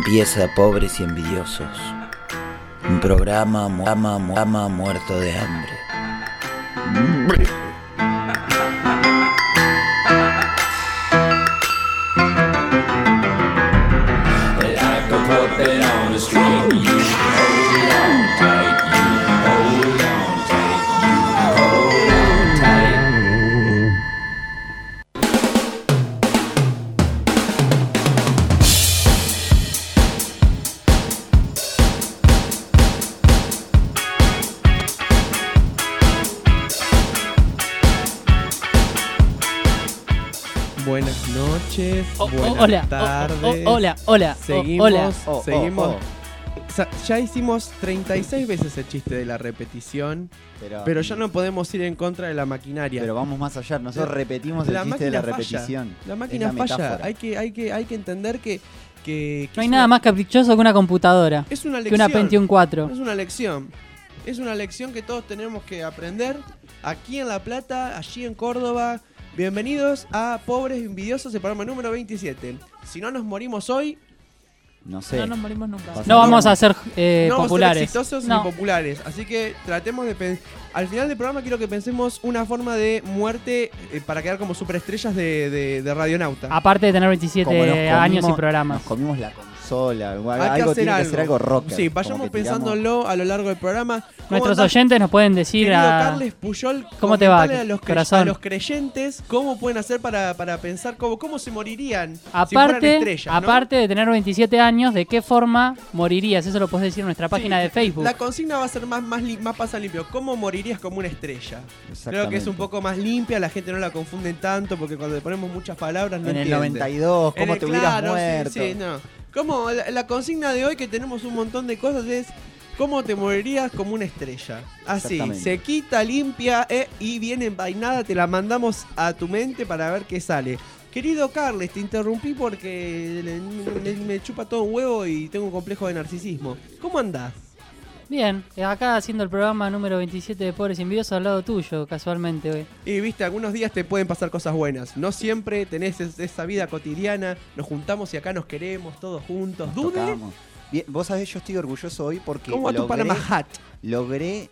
Empieza Pobres y Envidiosos, un programa muerto de hambre. Buenas noches, buenas tardes. Hola. Seguimos. Ya hicimos 36 veces el chiste de la repetición, pero ya no podemos ir en contra de la maquinaria. Pero vamos más allá, nosotros repetimos el chiste de la repetición. La máquina falla, hay que entender que no hay nada más caprichoso que una computadora, es una lección, que una Pentium 4. Es una lección que todos tenemos que aprender aquí en La Plata, allí en Córdoba. Bienvenidos a Pobres y Envidiosos, el programa número 27. Si no nos morimos hoy, no sé. No nos morimos nunca. No vamos a ser no vamos populares. a ser exitosos ni populares. Así que tratemos de al final del programa quiero que pensemos una forma de muerte para quedar como superestrellas de radionauta. Aparte de tener 27 años y programas. Nos comimos la consola. Hay que hacer algo rocker. Sí, vayamos pensándolo a lo largo del programa. Nuestros oyentes nos pueden decir Carles Puyol, ¿cómo te va, a los creyentes cómo pueden hacer para pensar cómo se morirían si fueran estrellas, ¿no? Aparte de tener 27 años, ¿de qué forma morirías? Eso lo puedes decir en nuestra página de Facebook. La consigna va a ser más pasa limpio. ¿Cómo morirías como una estrella? Creo que es un poco más limpia, la gente no la confunde tanto porque cuando le ponemos muchas palabras no entiende. En el 92, ¿cómo te hubieras muerto? Sí, no. Como la consigna de hoy, que tenemos un montón de cosas, es ¿cómo te morirías como una estrella? Así, sequita, limpia y bien envainada, te la mandamos a tu mente para ver qué sale. Querido Carles, te interrumpí porque me chupa todo un huevo y tengo un complejo de narcisismo. ¿Cómo andás? Bien, acá haciendo el programa número 27 de Pobres y Envidiosos al lado tuyo, casualmente hoy. Y viste, algunos días te pueden pasar cosas buenas. No siempre tenés esa vida cotidiana. Nos juntamos y acá nos queremos todos juntos. ¿Dude? Bien, vos sabés, yo estoy orgulloso hoy porque ¿cómo tu Panama Hat? Logré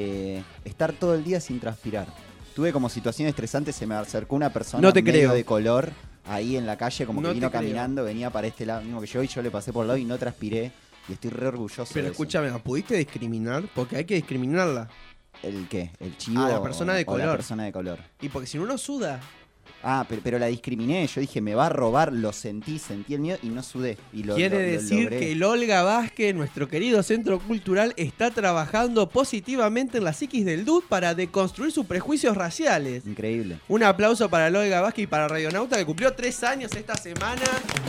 estar todo el día sin transpirar. Tuve como situación estresante, se me acercó una persona medio de color ahí en la calle, como que vino caminando, venía para este lado mismo que yo, y yo le pasé por el lado y no transpiré. Y estoy re orgulloso. Pero de escúchame, ¿la pudiste discriminar? Porque hay que discriminarla. ¿El qué? ¿El chivo? La persona de color. La persona de color. Y porque si uno suda. Pero la discriminé. Yo dije, me va a robar, sentí el miedo y no sudé. Quiere decir que el Olga Vázquez, nuestro querido centro cultural, está trabajando positivamente en la psiquis del dude para deconstruir sus prejuicios raciales. Increíble. Un aplauso para el Olga Vázquez y para Radionauta, que cumplió 3 años esta semana.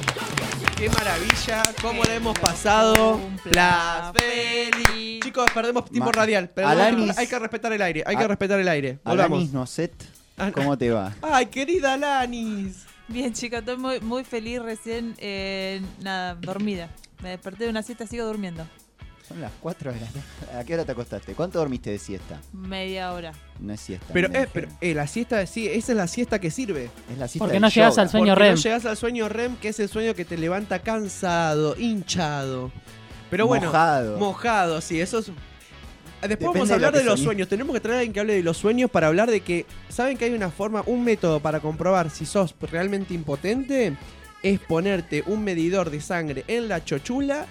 ¡Qué maravilla! ¿Cómo la hemos pasado? ¡La feliz! Chicos, perdemos tiempo radial. Alanis, hay que respetar el aire. Volvamos. Alanis Noset, ¿cómo te va? ¡Ay, querida Alanis! Bien, chica, estoy muy feliz recién. Dormida. Me desperté de una siesta, sigo durmiendo. Son las 4 de la tarde. ¿A qué hora te acostaste? ¿Cuánto dormiste de siesta? Media hora. No es siesta. Pero la siesta, sí, esa es la siesta que sirve. Es la siesta. Porque no llegas al sueño REM. No llegas al sueño REM, que es el sueño que te levanta cansado, hinchado. Pero bueno, mojado, sí, eso es. Después vamos a hablar de los sueños. Tenemos que traer a alguien que hable de los sueños para hablar de que, ¿saben que hay una forma, un método para comprobar si sos realmente impotente? Es ponerte un medidor de sangre en la chota,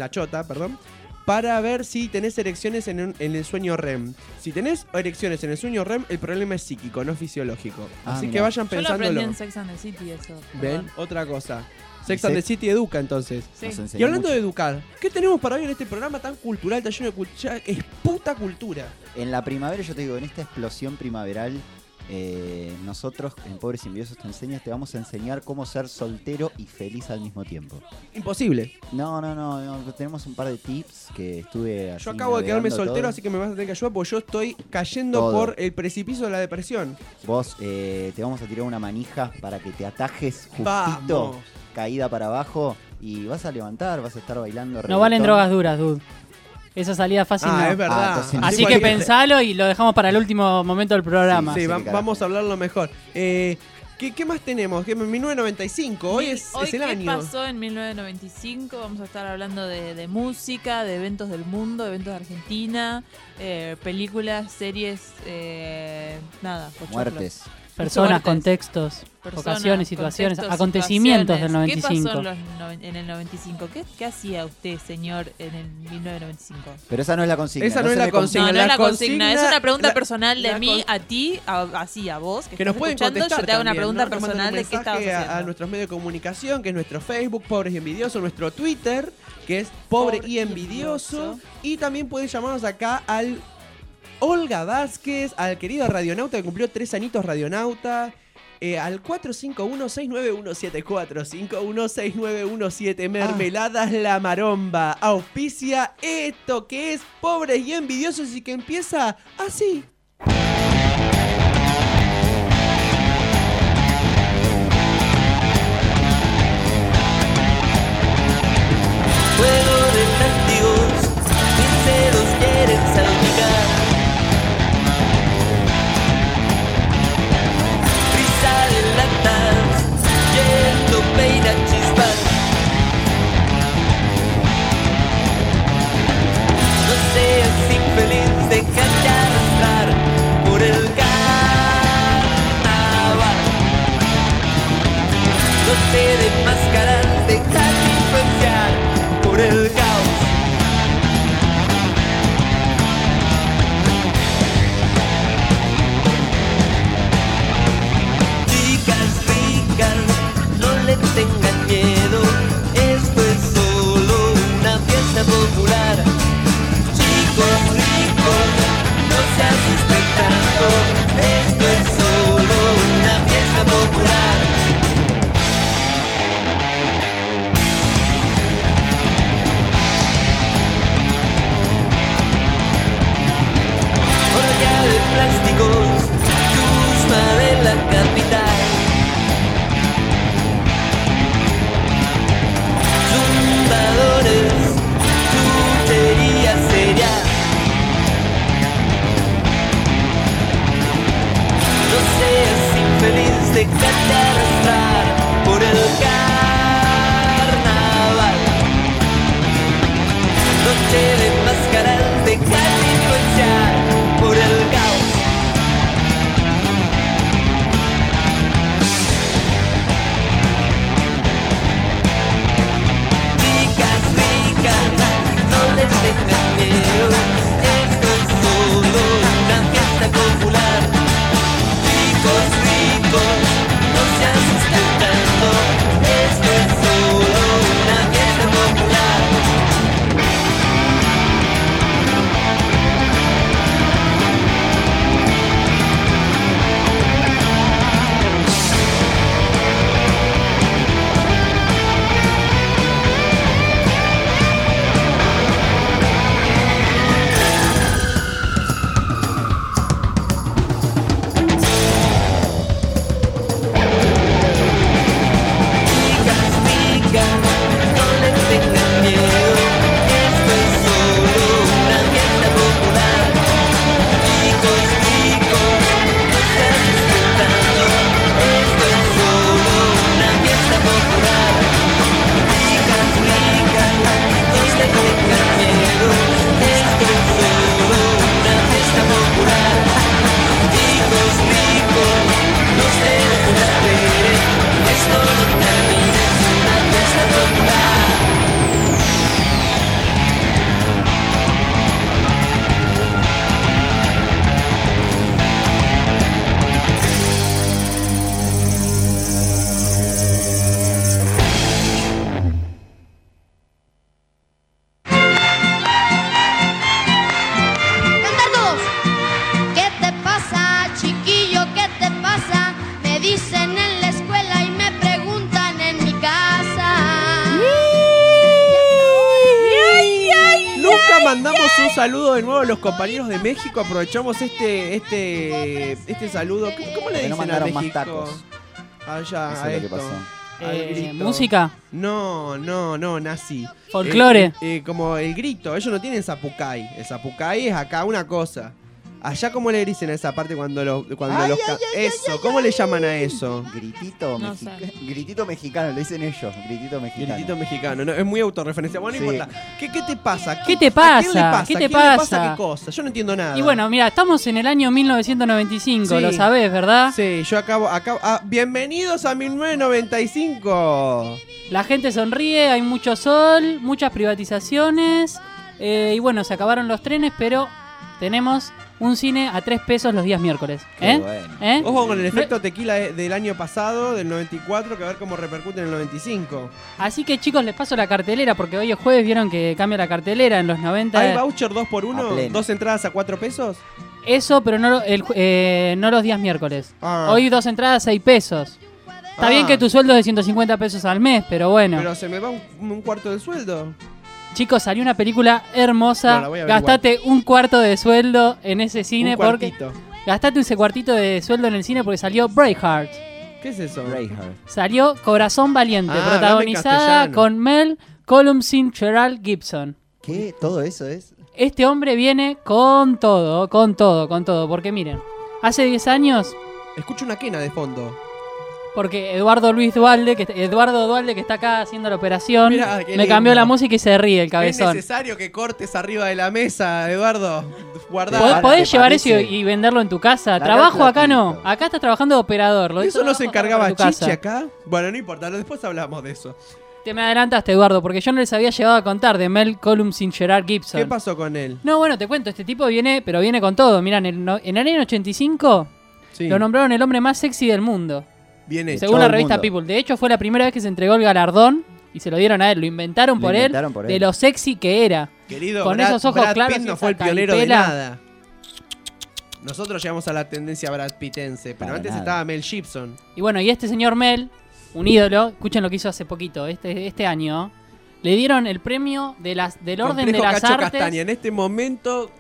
para ver si tenés erecciones en el sueño REM. Si tenés erecciones en el sueño REM, el problema es psíquico, no fisiológico. Así que vayan pensándolo. Yo lo aprendí en Sex and the City eso. ¿Ven? Otra cosa. Sex and the City educa, entonces. Sí. Y hablando de educar, ¿qué tenemos para hoy en este programa tan cultural, tan lleno de cultura? Es puta cultura. En la primavera, yo te digo, en esta explosión primaveral, nosotros en Pobres y Envidiosos te vamos a enseñar cómo ser soltero y feliz al mismo tiempo. Imposible. No, tenemos un par de tips que estuve así. Yo acabo de quedarme soltero, todo. así que me vas a tener que ayudar porque yo estoy cayendo por el precipicio de la depresión. Vos te vamos a tirar una manija para que te atajes justito, Vamos. Caída para abajo, y vas a levantar, vas a estar bailando. No valen drogas duras, dude. Esa salida fácil no. Es verdad. Así que pensalo y lo dejamos para el último momento del programa. Sí, vamos a hablarlo mejor. ¿Qué más tenemos? Que 1995, hoy es el año. ¿Qué pasó en 1995? Vamos a estar hablando de música, de eventos del mundo, eventos de Argentina, películas, series, muertes. Personas, contextos, ocasiones, situaciones, acontecimientos del 95. ¿Qué pasó en el 95? ¿Qué hacía usted, señor, en el 1995? Pero esa no es la consigna. Esa no es la consigna. No es la consigna. Es una pregunta personal de mí a ti, así a vos, que nos pueden contestar. Yo te hago una también, pregunta ¿no? personal de qué estabas haciendo. A nuestros medios de comunicación, que es nuestro Facebook, Pobres y Envidiosos, nuestro Twitter, que es Pobre y Envidioso. Y también pueden llamarnos acá al Olga Vázquez, al querido Radionauta, que cumplió 3 añitos Radionauta. Al 451-69174, 516917, Mermeladas La Maromba, auspicia esto que es Pobres y Envidiosos y que empieza así. Juego de látigos, sinceros quieren salpicar. Yendo peina chispas. No seas infeliz, déjate arrastrar por el carnaval. No te des máscaras, déjate influenciar por el caos. No le tengan miedo, esto es solo una fiesta popular. Chicos ricos, no se asusten tanto, esto es solo una fiesta popular. Olla de plásticos, chusma de la capital. Chuchería seria. No seas infeliz, déjate arrastrar por el carnaval. Noche de máscaras, déjate influenciar por el caos. No les tengan miedo, esto es solo una fiesta popular. Chicos ricos, no se asusten tanto, esto es solo una fiesta popular. mandamos un saludo de nuevo a los compañeros de México. Aprovechamos este saludo. ¿Cómo le dicen a México? Más tacos. Allá, eso a es lo esto. que pasó. ¿Música? No, nazi. ¿Folclore? Como el grito. Ellos no tienen zapucay. El zapucay es acá una cosa. Allá, ¿cómo le dicen a esa parte cuando los eso, ¿cómo le llaman a eso? Gritito mexicano, le dicen ellos. Gritito mexicano. No, es muy autorreferencia. Bueno, no importa. ¿Qué te pasa? ¿Qué te pasa? ¿A quién le pasa? ¿Qué te ¿A quién le pasa qué cosa? Yo no entiendo nada. Y bueno, mira, estamos en el año 1995, Sí. lo sabés, ¿verdad? Sí, yo acabo bienvenidos a 1995. La gente sonríe, hay mucho sol, muchas privatizaciones. Y bueno, se acabaron los trenes, pero tenemos un cine a 3 pesos los días miércoles. Qué bueno. Ojo con el efecto tequila del año pasado, del 94, que a ver cómo repercute en el 95. Así que chicos, les paso la cartelera, porque hoy es jueves, vieron que cambia la cartelera en los 90. ¿Hay voucher 2x1? ¿2 entradas a 4 pesos? Eso, pero no los días miércoles. Ah. Hoy 2 entradas, 6 pesos. Está bien que tu sueldo es de 150 pesos al mes, pero bueno. Pero se me va un cuarto del sueldo. Chicos, salió una película hermosa. Bueno, la voy a ver Gastate un cuarto de sueldo en ese cine. Porque Gastate ese cuartito de sueldo en el cine porque salió Braveheart. ¿Qué es eso? Salió Corazón Valiente, hablame protagonizada en castellano. con Mel Columcille Gerald Gibson. ¿Qué? ¿Todo eso es? Este hombre viene con todo. Porque miren, hace 10 años, Escucho una quena de fondo. porque Eduardo Dualde, que está acá haciendo la operación, Mirá, qué me lindo. cambió la música y se ríe el Es cabezón. necesario que cortes arriba de la mesa, Eduardo. Guardá. ¿Podés ¿te llevar eso parece? y venderlo en tu casa? Dale Trabajo al acá no. platito. Acá estás trabajando de operador. Lo de ¿Eso no se trabajo encargaba para tu casa. Chichi acá? Bueno, no importa, después hablamos de eso. Te me adelantaste, Eduardo, porque yo no les había llegado a contar de Mel Columcille Gerald Gibson. ¿Qué pasó con él? No, bueno, te cuento, este tipo viene con todo. Mirá, en el año 85 Sí. lo nombraron el hombre más sexy del mundo. Bien hecho. Según todo la el revista mundo. People. De hecho, fue la primera vez que se entregó el galardón y se lo dieron a él. Lo inventaron por él de lo sexy que era. Querido, con Brad, esos ojos Brad claros Pitt y no esa fue el pionero de caripela. nada. Nosotros llegamos a la tendencia Brad Pittense, pero Para antes nada. estaba Mel Gibson. Y bueno, y este señor Mel, un ídolo, escuchen lo que hizo hace poquito, este año, le dieron el premio del orden de Complejo las Cacho artes. Castaña. En este momento,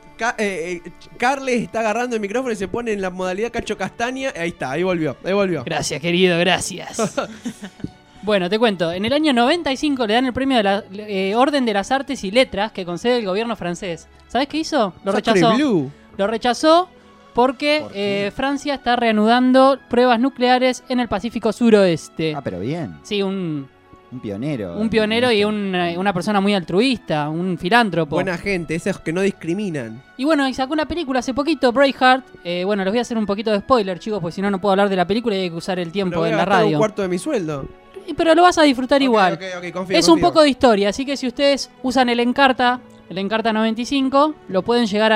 Carles está agarrando el micrófono y se pone en la modalidad Cacho Castaña. Ahí está, ahí volvió. Gracias, querido, gracias. Bueno, te cuento, en el año 95 le dan el premio de la Orden de las Artes y Letras que concede el gobierno francés. ¿Sabés qué hizo? Lo Sacre rechazó. Blue. Lo rechazó porque ¿Por qué? Francia está reanudando pruebas nucleares en el Pacífico suroeste. Ah, pero bien. Sí, un pionero. pionero y una persona muy altruista, un filántropo. Buena gente, esos que no discriminan. Y bueno, y sacó una película hace poquito, Braveheart. Bueno, les voy a hacer un poquito de spoiler, chicos, porque si no, no puedo hablar de la película y hay que usar el tiempo Pero voy en a la gastar radio. un cuarto de mi sueldo. Pero lo vas a disfrutar igual. Ok, confío, Es un poco de historia, así que si ustedes usan el Encarta 95, lo pueden llegar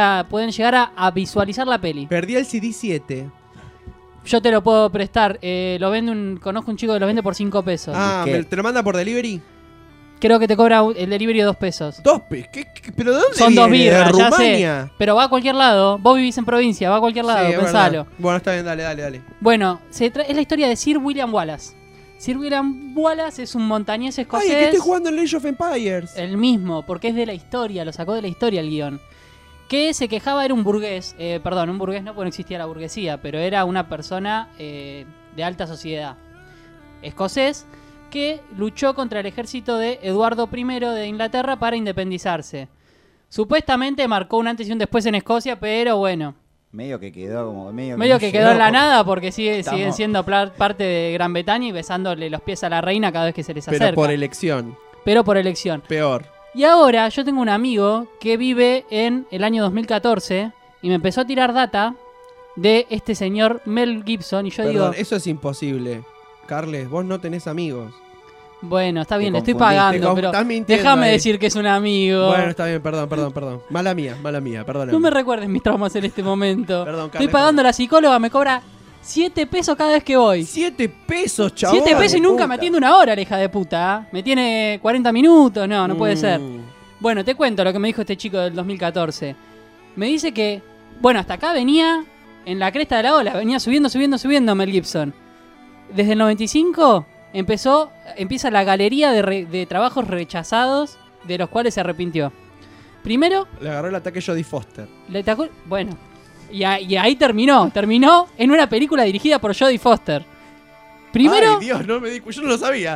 a visualizar la peli. Perdí el CD 7. Yo te lo puedo prestar. Conozco un chico que lo vende por 5 pesos. Ah, ¿Qué? ¿te lo manda por delivery? Creo que te cobra el delivery 2 pesos. ¿Pero de dónde Son 2 viene? birras, ¿De ya sé. Rumania? Pero va a cualquier lado. Vos vivís en provincia, va a cualquier lado, Sí, es pensalo. verdad. Bueno, está bien, dale. Bueno, es la historia de Sir William Wallace. Sir William Wallace es un montañés escocés. Ay, que estoy jugando en Age of Empires. El mismo, porque es de la historia, lo sacó de la historia el guión. Que se quejaba, era un burgués, un burgués no, porque no existía la burguesía, pero era una persona de alta sociedad escocés que luchó contra el ejército de Eduardo I de Inglaterra para independizarse. Supuestamente marcó un antes y un después en Escocia, pero bueno, Medio que quedó como. medio que quedó en la nada porque siguen Estamos- siendo parte de Gran Bretaña y besándole los pies a la reina cada vez que se les acerca. Pero por elección. Pero por elección. Peor. Y ahora yo tengo un amigo que vive en el año 2014 y me empezó a tirar data de este señor Mel Gibson y yo Perdón, digo, eso es imposible. Carles, vos no tenés amigos. bueno, está bien, Te le estoy confundiste, pagando, pero estás mintiendo déjame ahí. decir que es un amigo. Bueno, está bien, perdón. Mala mía, perdón. No me recuerdes mis traumas en este momento. Perdón, Estoy Carles, pagando a la psicóloga, me cobra 7 pesos cada vez que voy. 7 pesos, chabón. 7 pesos y nunca me Puta. atiende una hora, la hija de puta. Me tiene 40 minutos, no puede ser. Mm. Bueno, te cuento lo que me dijo este chico del 2014. Me dice que, bueno, hasta acá venía en la cresta de la ola, venía subiendo Mel Gibson. Desde el 95 empieza la galería de trabajos rechazados de los cuales se arrepintió. Primero, Le agarró el ataque Jodie Foster. bueno, y ahí terminó en una película dirigida por Jodie Foster. Primero, Ay, Dios, no me di, yo no lo sabía.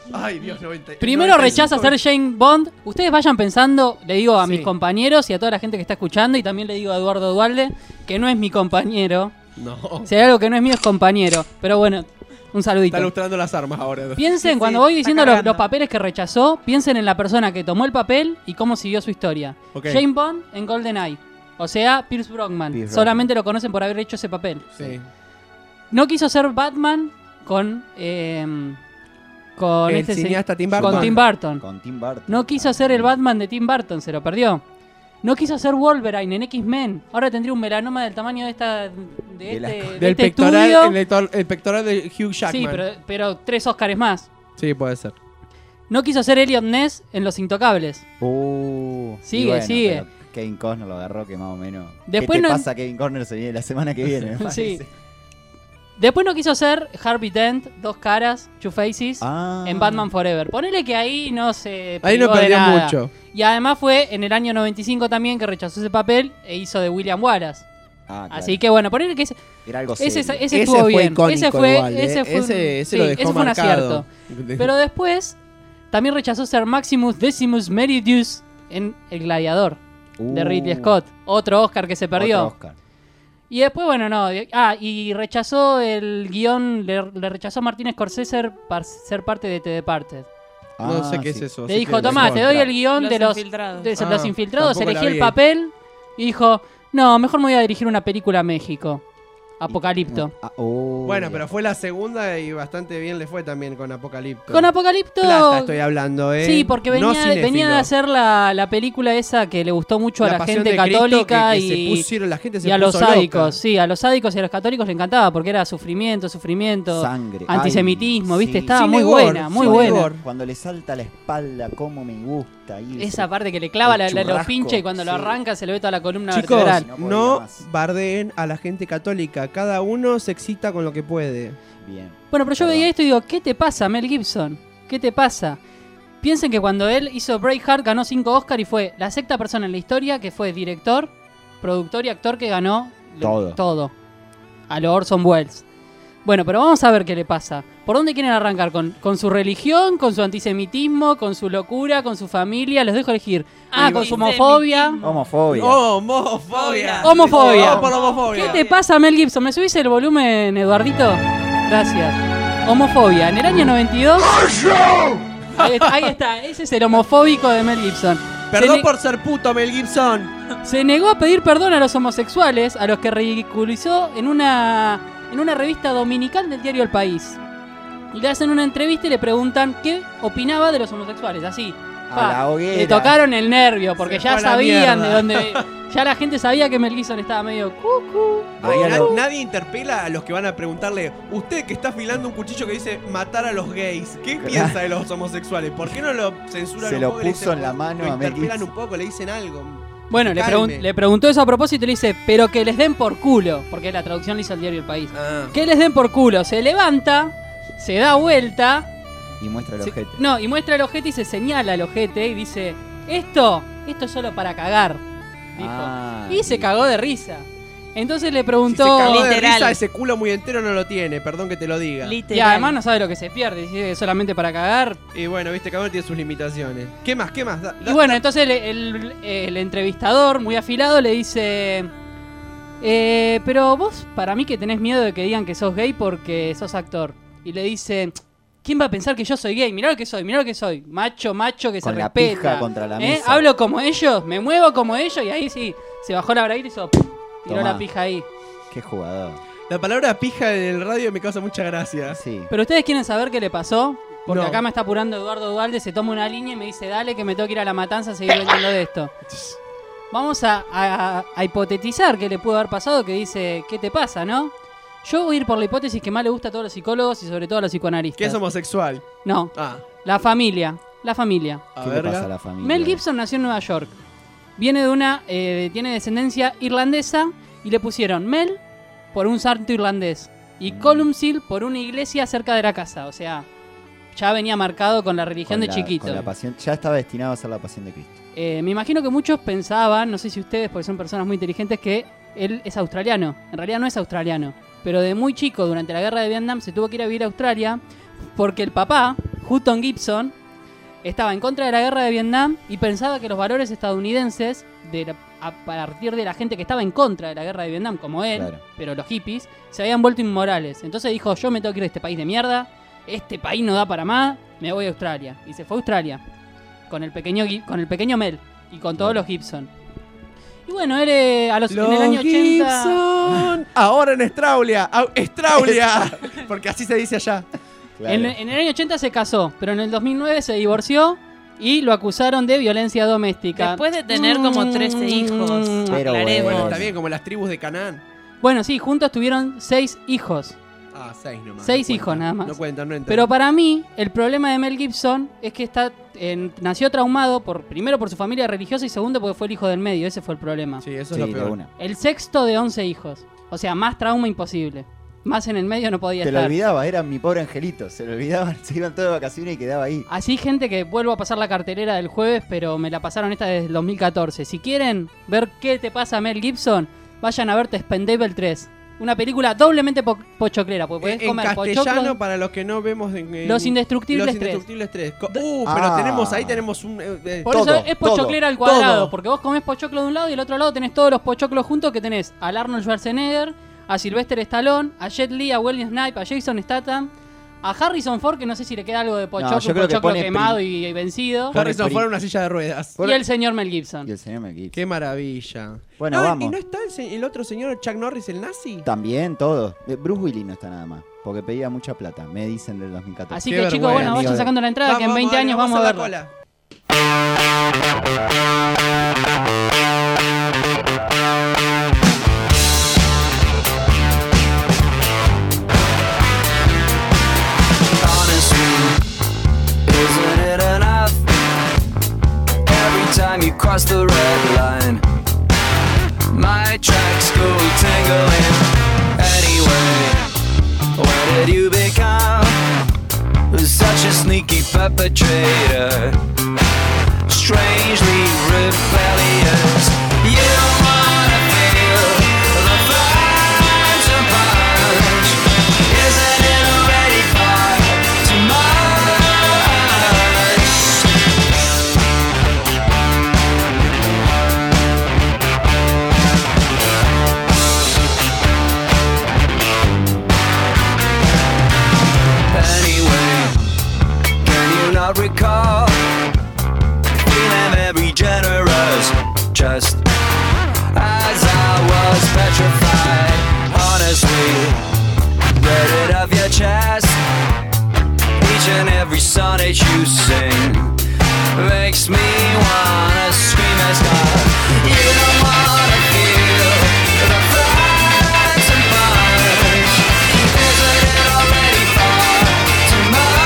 Ay, Dios, 90. Primero rechaza ser James Bond. Ustedes vayan pensando, le digo a mis compañeros y a toda la gente que está escuchando, y también le digo a Eduardo Dualde, que no es mi compañero. No. Si hay algo que no es mío es compañero. Pero bueno, un saludito. Está ilustrando las armas ahora. Piensen, cuando voy diciendo los papeles que rechazó, piensen en la persona que tomó el papel y cómo siguió su historia. James Bond en GoldenEye. O sea, Pierce Brosnan. Solamente lo conocen por haber hecho ese papel. Sí. No quiso ser Batman con el cineasta Tim Burton. Con Tim Burton. No quiso ser el Batman de Tim Burton, se lo perdió. No quiso ser Wolverine en X-Men. Ahora tendría un melanoma del tamaño de del pectoral, el pectoral de Hugh Jackman. Sí, pero 3 Óscares más. Sí, puede ser. No quiso ser Elliot Ness en Los Intocables. Sigue. Kevin Costner lo agarró, que más o menos. Después ¿Qué te pasa? Kevin Costner se viene la semana que viene. Sí. Después no quiso ser Harvey Dent, 2 caras, Two Faces, en Batman Forever. Ponele que ahí no se ahí no perdió mucho. Y además fue en el año 95 también que rechazó ese papel e hizo de William Wallace. Claro. Así que bueno, ponele que era algo serio. Ese estuvo bien. Ese fue igual, ese lo dejó fue un marcado. acierto. Pero después también rechazó ser Maximus Decimus Meridius en El Gladiador de Ridley Scott. Otro Oscar que se perdió. Y después, bueno, no. Y rechazó el guión, le rechazó a Martin Scorsese para ser parte de The Departed. No sé qué es eso. Le dijo, tomá, te doy el guión de los infiltrados. Elegí el papel y dijo, no, mejor me voy a dirigir una película a México. Apocalipto. Bueno, pero fue la segunda y bastante bien le fue también con Apocalipto. Con Apocalipto. Plata estoy hablando, Sí, porque venía de hacer la película esa que le gustó mucho a la gente católica la gente se y a los puso sádicos. loca. Sí, a los sádicos y a los católicos le encantaba porque era sufrimiento, sangre, antisemitismo, ¿viste? Estaba Sin muy rigor, buena, muy buena. Cuando le salta la espalda, cómo me gusta. Esa parte que le clava lo pincha y cuando lo arranca se le ve toda la columna vertebral. Chicos, no bardeen a la gente católica. Cada uno se excita con lo que puede. Bien. Bueno, pero yo veía esto y digo, ¿qué te pasa, Mel Gibson? ¿Qué te pasa? Piensen que cuando él hizo Braveheart ganó 5 Oscars y fue la 6ª persona en la historia que fue director, productor y actor que ganó todo. A lo Orson Welles. Bueno, pero vamos a ver qué le pasa. ¿Por dónde quieren arrancar? ¿Con su religión? ¿Con su antisemitismo? ¿Con su locura? ¿Con su familia? Los dejo elegir. ¿Con su homofobia? Homofobia. ¿Qué te pasa, Mel Gibson? ¿Me subís el volumen, Eduardito? Gracias. Homofobia. En el año 92... Ahí está. Ese es el homofóbico de Mel Gibson. Perdón por ser puto, Mel Gibson. Se negó a pedir perdón a los homosexuales, a los que ridiculizó en una revista dominical del diario El País. Y le hacen una entrevista y le preguntan qué opinaba de los homosexuales. Así. Le tocaron el nervio porque ya sabían de dónde... Ya la gente sabía que Mel Gibson estaba medio cucu. Nadie interpela a los que van a preguntarle, usted que está afilando un cuchillo que dice matar a los gays, ¿qué piensa de los homosexuales? ¿Por qué no lo censuran un poco? Se lo puso en la mano a Mel Gibson. Interpelan un poco, le dicen algo. Bueno, le preguntó eso a propósito y le dice, pero que les den por culo, porque la traducción le hizo el diario El País. Que les den por culo. Se levanta, se da vuelta. Y muestra el ojete. Y muestra el ojete y se señala el ojete y dice, esto es solo para cagar. Dijo. Y se cagó de risa. Entonces le preguntó... Si se cagó de risa, ese culo muy entero no lo tiene, perdón que te lo diga. Literal. Y además no sabe lo que se pierde, dice solamente para cagar. Y bueno, viste, cada uno tiene sus limitaciones. ¿Qué más? Y bueno, entonces el entrevistador, muy afilado, le dice... pero vos, para mí que tenés miedo de que digan que sos gay porque sos actor. Y le dice... ¿Quién va a pensar que yo soy gay? Mirá lo que soy. Macho que con se la respeta. Pija contra la mesa. Hablo como ellos, me muevo como ellos y ahí sí, se bajó la braguita y tiró la pija ahí. Qué jugador. La palabra pija en el radio me causa mucha gracia. Sí. Pero ustedes quieren saber qué le pasó, porque acá me está apurando Eduardo Dualde, se toma una línea y me dice, dale que me tengo que ir a la matanza a seguir vendiendo de esto. Vamos a hipotetizar qué le pudo haber pasado, que dice, ¿qué te pasa, no? Yo voy a ir por la hipótesis que más le gusta a todos los psicólogos y sobre todo a los psicoanalistas. ¿Que es homosexual? No. La familia. ¿Qué le pasa a la familia? Mel Gibson nació en Nueva York. Viene tiene descendencia irlandesa y le pusieron Mel por un santo irlandés y Columcille por una iglesia cerca de la casa. O sea, ya venía marcado con la religión de chiquito. Con la pasión, ya estaba destinado a ser la pasión de Cristo. Me imagino que muchos pensaban, no sé si ustedes, porque son personas muy inteligentes, que él es australiano. En realidad no es australiano. Pero de muy chico, durante la guerra de Vietnam, se tuvo que ir a vivir a Australia porque el papá Hutton Gibson estaba en contra de la guerra de Vietnam y pensaba que los valores estadounidenses, a partir de la gente que estaba en contra de la guerra de Vietnam, como él, pero los hippies, se habían vuelto inmorales. Entonces dijo, yo me tengo que ir de este país de mierda, este país no da para más, me voy a Australia. Y se fue a Australia, con el pequeño Mel y con todos los Gibson. Y bueno, él en el año 80... Gibson, ahora en Australia, porque así se dice allá. Claro. En el año 80 se casó, pero en el 2009 se divorció y lo acusaron de violencia doméstica. Después de tener como 13 hijos. Pero bueno, está bien, como las tribus de Canaán. Bueno, sí, juntos tuvieron 6 hijos. 6 nomás. 6 hijos nada más. No cuentan. Pero para mí, el problema de Mel Gibson es que nació traumado primero por su familia religiosa y segundo porque fue el hijo del medio. Ese fue el problema. Sí, eso es lo peor. El sexto de 11 hijos. O sea, más trauma imposible. Más en el medio no podía estar. Te lo olvidaba, era mi pobre angelito. Se lo olvidaban, se iban todos de vacaciones y quedaba ahí. Así, gente, que vuelvo a pasar la cartelera del jueves, pero me la pasaron esta desde el 2014. Si quieren ver qué te pasa a Mel Gibson, vayan a ver The Expendables 3. Una película doblemente pochoclera, porque podés comer castellano, pochoclo. para los que no vemos Los Indestructibles 3. Pero tenemos un... Por eso es pochoclera al cuadrado, porque vos comés pochoclo de un lado y del otro lado tenés todos los pochoclos juntos, que tenés al Arnold Schwarzenegger, a Sylvester Stallone, a Jet Li, a Wesley Snipes, a Jason Statham, a Harrison Ford, que no sé si le queda algo de pochoclo quemado y vencido. Harrison Ford en una silla de ruedas. Y el señor Mel Gibson. Qué maravilla. Bueno, vamos. ¿Y no está el otro señor, Chuck Norris, el nazi? También, todo. Bruce Willis no está nada más, porque pedía mucha plata, me dicen del 2014. Así que chicos, bueno, vayan sacando la entrada, que en 20 años vamos a verla. Cola. Time you cross the red line, my tracks go tingling. Anyway, where did you become such a sneaky perpetrator? Strangely rebellious. You don't wanna feel the phantom punch. Isn't it already far too much? Recall feeling very generous, just as I was petrified. Honestly, read it off your chest. Each and every sonnet you sing makes me wanna scream as God. You don't wanna feel the phantom punch. Isn't it already far too much?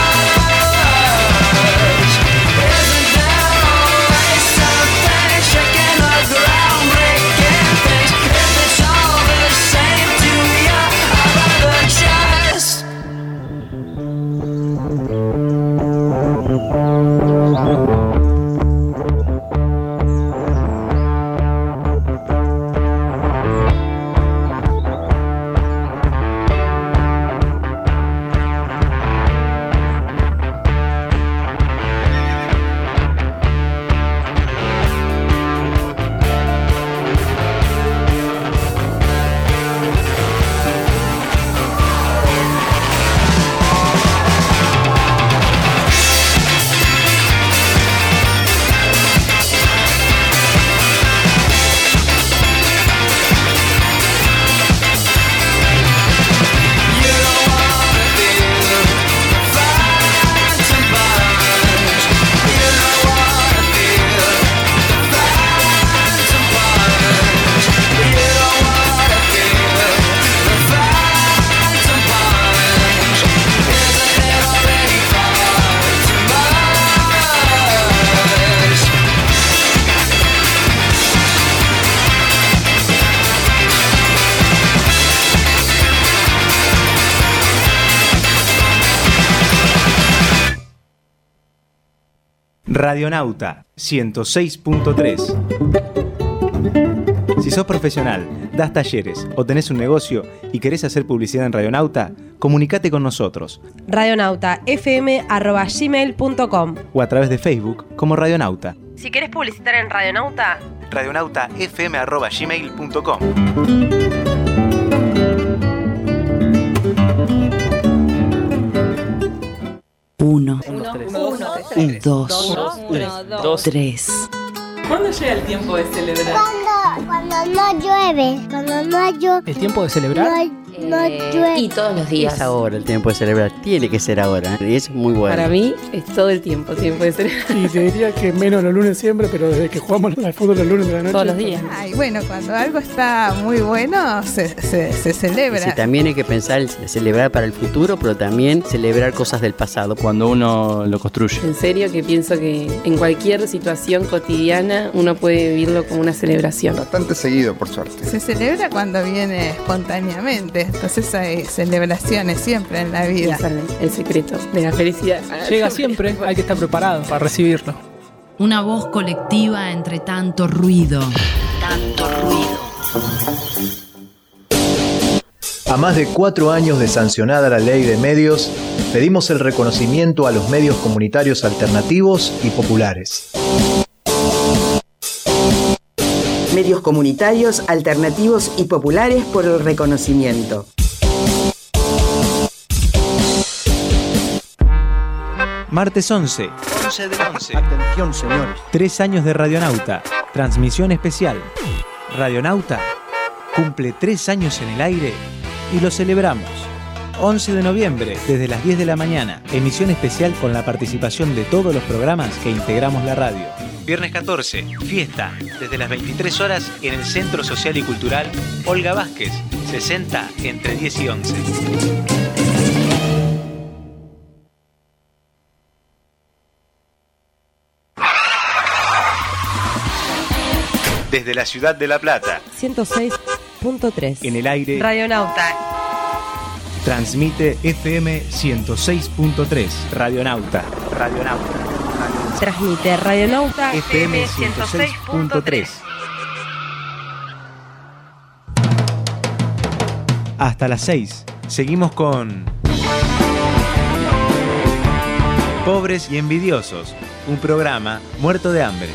Radionauta 106.3. Si sos profesional, das talleres o tenés un negocio y querés hacer publicidad en Radionauta, comunicate con nosotros. radionautafm@gmail.com o a través de Facebook como Radionauta. Si querés publicitar en Radionauta, radionautafm@gmail.com. Uno, dos, 3. ¿Cuándo llega el tiempo de celebrar? Cuando no llueve. ¿El tiempo de celebrar? No llueve. Y todos los días. Es ahora el tiempo de celebrar. Tiene que ser ahora. Y es muy bueno. Para mí es todo el tiempo de celebrar. Y te diría que menos los lunes siempre, pero desde que jugamos al fútbol los lunes de la noche. Todos los días. Ay, bueno, cuando algo está muy bueno, se celebra. Sí, también hay que pensar en celebrar para el futuro, pero también celebrar cosas del pasado. Cuando uno lo construye. En serio que pienso que en cualquier situación cotidiana uno puede vivirlo como una celebración. Bastante seguido, por suerte. Se celebra cuando viene espontáneamente. Entonces hay celebraciones siempre en la vida. Es el secreto de la felicidad. Llega siempre, hay que estar preparado para recibirlo. Una voz colectiva entre tanto ruido. A más de 4 años de sancionada la ley de medios, pedimos el reconocimiento a los medios comunitarios alternativos y populares. Medios comunitarios, alternativos y populares por el reconocimiento. Martes 11. 11 del 11. Atención, señores. 3 años de Radionauta. Transmisión especial. Radionauta cumple 3 años en el aire y lo celebramos. 11 de noviembre, desde las 10 de la mañana. Emisión especial con la participación de todos los programas que integramos la radio. Viernes 14, fiesta, desde las 23 horas en el Centro Social y Cultural Olga Vázquez, 60 entre 10 y 11. Desde la ciudad de La Plata, 106.3. en el aire, Radionauta. transmite FM 106.3, Radionauta. Transmite Radionauta FM 106.3. Hasta las 6. Seguimos con Pobres y Envidiosos, un programa muerto de hambre.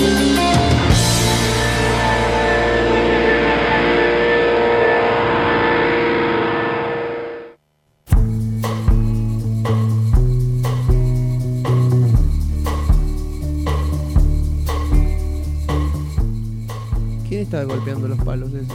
¿Quién está golpeando los palos eso?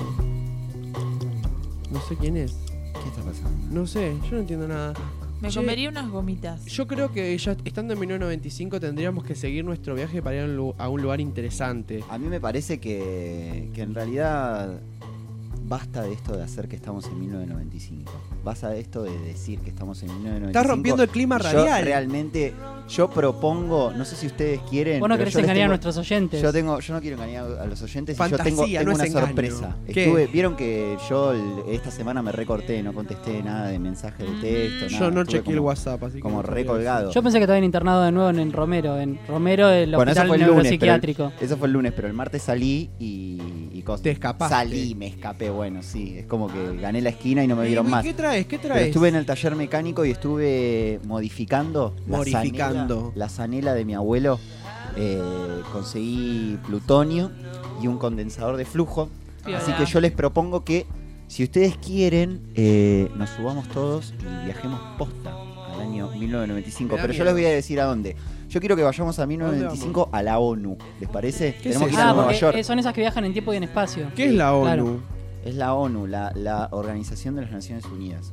No sé quién es. ¿Qué está pasando? No sé, yo no entiendo nada. Me comería unas gomitas. Yo creo que ya estando en 1995 tendríamos que seguir nuestro viaje para ir a un lugar interesante. A mí me parece que en realidad basta de esto de hacer que estamos en 1995. Basta de esto de decir que estamos en 1995. Estás rompiendo el clima radial. Yo propongo, no sé si ustedes quieren. Vos no querés engañar a nuestros oyentes. Yo no quiero engañar a los oyentes. Fantasía, yo tengo no una es engaño. sorpresa. Vieron que yo esta semana me recorté, no contesté nada de mensaje de texto. Yo no chequeé el WhatsApp, así que como recolgado. Yo pensé que te habían internado de nuevo en Romero, el hospital neuropsiquiátrico. Eso fue el lunes, pero el martes salí y te escapaste. Me escapé, bueno, sí. Es como que gané la esquina y no me vieron más. ¿Qué traes? Pero estuve en el taller mecánico y estuve modificando la zanela de mi abuelo. Conseguí plutonio y un condensador de flujo. Así que yo les propongo que, si ustedes quieren, nos subamos todos y viajemos posta al año 1995. Pero yo les voy a decir a dónde. Yo quiero que vayamos a 1995 a la ONU. ¿Les parece? Tenemos que ir a Nueva York. Son esas que viajan en tiempo y en espacio. ¿Qué es la ONU? Claro. Es la ONU, la Organización de las Naciones Unidas.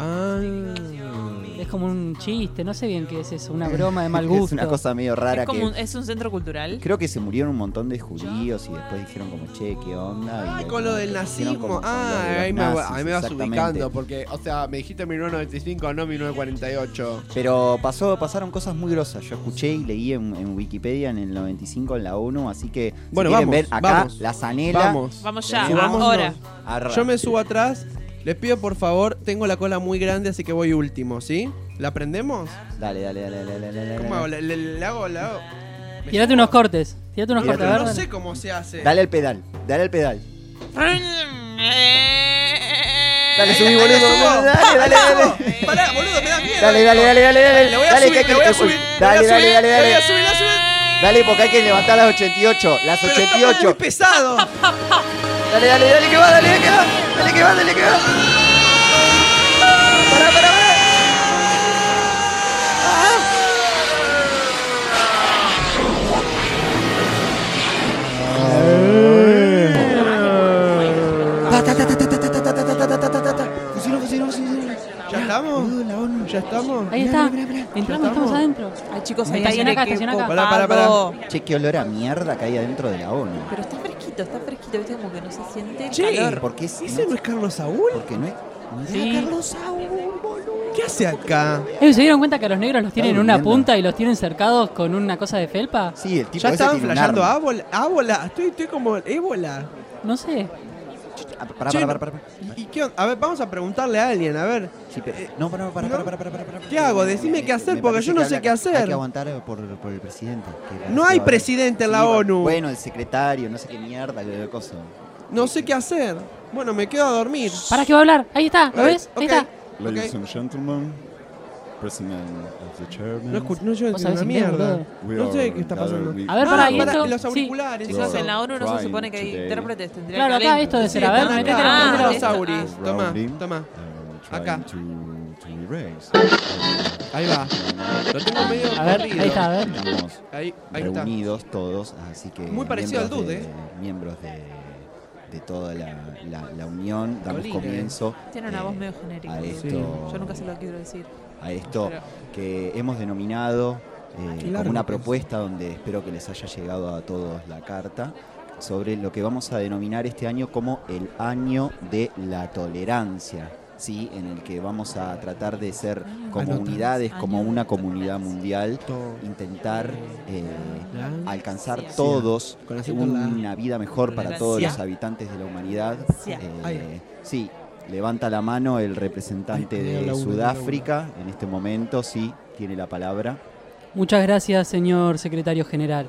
Es como un chiste, no sé bien qué es eso, una broma de mal gusto. Es una cosa medio rara. ¿Es un centro cultural? Creo que se murieron un montón de judíos y después dijeron como, che, ¿qué onda? Con lo del nazismo. Ahí me vas ubicando, porque, o sea, me dijiste 1995, no 1948. Pero pasaron cosas muy grosas. Yo escuché y leí en Wikipedia en el 95 en la ONU, así que bueno, si quieren ver acá vamos, la zanela. Vamos ya, ahora. Yo me subo atrás. Les pido por favor, tengo la cola muy grande, así que voy último, ¿sí? ¿La prendemos? Dale. ¿Cómo hago? ¿Le hago? Tírate unos cortes. A ver. No sé cómo se hace. Dale al pedal. Dale, subí, boludo. Dale. Pará, boludo, me da miedo. Dale. Le voy a subir. Dale. Le voy a subir. Dale, porque hay que levantar las 88. Las Pero 88. está muy pesado. Dale, que va. Dale, que va. Pará. ¿Ya estamos? Ahí está. Entramos, estamos adentro. Ay, chicos, ahí Estación acá. Pará. Che, qué olor a mierda que hay adentro de la ONU. Pero está fresquito, viste, como que no se siente Che, calor. ¿Por qué ¿ese no es Carlos Saúl? Porque no es. Sí. Carlos Saúl, boludo. ¿Qué hace acá? ¿Se dieron cuenta que a los negros los tienen en una punta y los tienen cercados con una cosa de felpa? Sí, el tipo ¿Ya ese estaban tiene un flasheando arma. ábola? Estoy como ébola. No sé. Pará. ¿Y qué onda? A ver, vamos a preguntarle a alguien, a ver. Sí, pero... No, pará. ¿Qué hago? Decime qué hacer, porque yo no sé qué hacer. Hay que aguantar por el presidente. No hay presidente en la ONU. Bueno, el secretario, no sé qué mierda, qué cosa. No sé qué hacer. Bueno, me quedo a dormir. ¿Para qué va a hablar? Ahí está, ¿lo ves? Ahí está. Ladies and gentlemen, President of the Chairman. No yo ¿Vos entiendo sabés una inglés, mierda. boludo? No sé qué está pasando. A ver, pará, y esto... Los auriculares. Sí. Chicos, en la ONU no se supone que hay intérpretes, tendría Claro, que acá haber. esto de ser. A ver, metete los auris. Toma. Acá. Ahí va. Lo tengo medio A ver, corrido. ahí está, a ver. Ahí está. Reunidos todos, así que... Muy parecido al Dude, Miembros de toda la unión, damos Colina. comienzo Tiene una voz medio genérica. a esto, Yo nunca se lo quiero decir. a esto que hemos denominado como una propuesta donde espero que les haya llegado a todos la carta sobre lo que vamos a denominar este año como el año de la tolerancia, ¿sí? En el que vamos a tratar de ser como unidades, como una comunidad mundial, intentar alcanzar todos una vida mejor para todos los habitantes de la humanidad. Sí, levanta la mano el representante de Sudáfrica en este momento, sí, tiene la palabra. Muchas gracias, señor secretario general.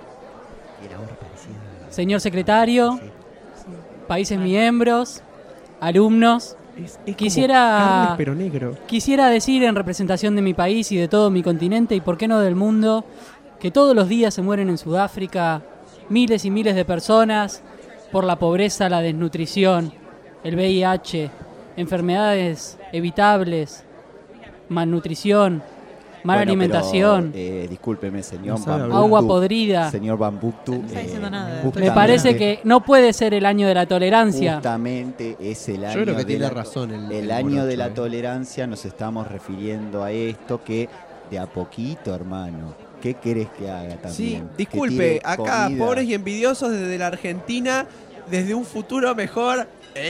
Señor secretario, países miembros, alumnos, quisiera decir en representación de mi país y de todo mi continente y por qué no del mundo, que todos los días se mueren en Sudáfrica miles y miles de personas por la pobreza, la desnutrición, el VIH, enfermedades evitables, malnutrición, mala alimentación. Discúlpeme, señor agua podrida. Señor Bambuktu. No está diciendo nada. Me parece que no puede ser el año de la tolerancia. Justamente es el año. Yo creo que de tiene la, razón el año de la tolerancia. Nos estamos refiriendo a esto que de a poquito, hermano. ¿Qué querés que haga también? Sí, disculpe, acá comida. pobres y envidiosos desde la Argentina, desde un futuro mejor.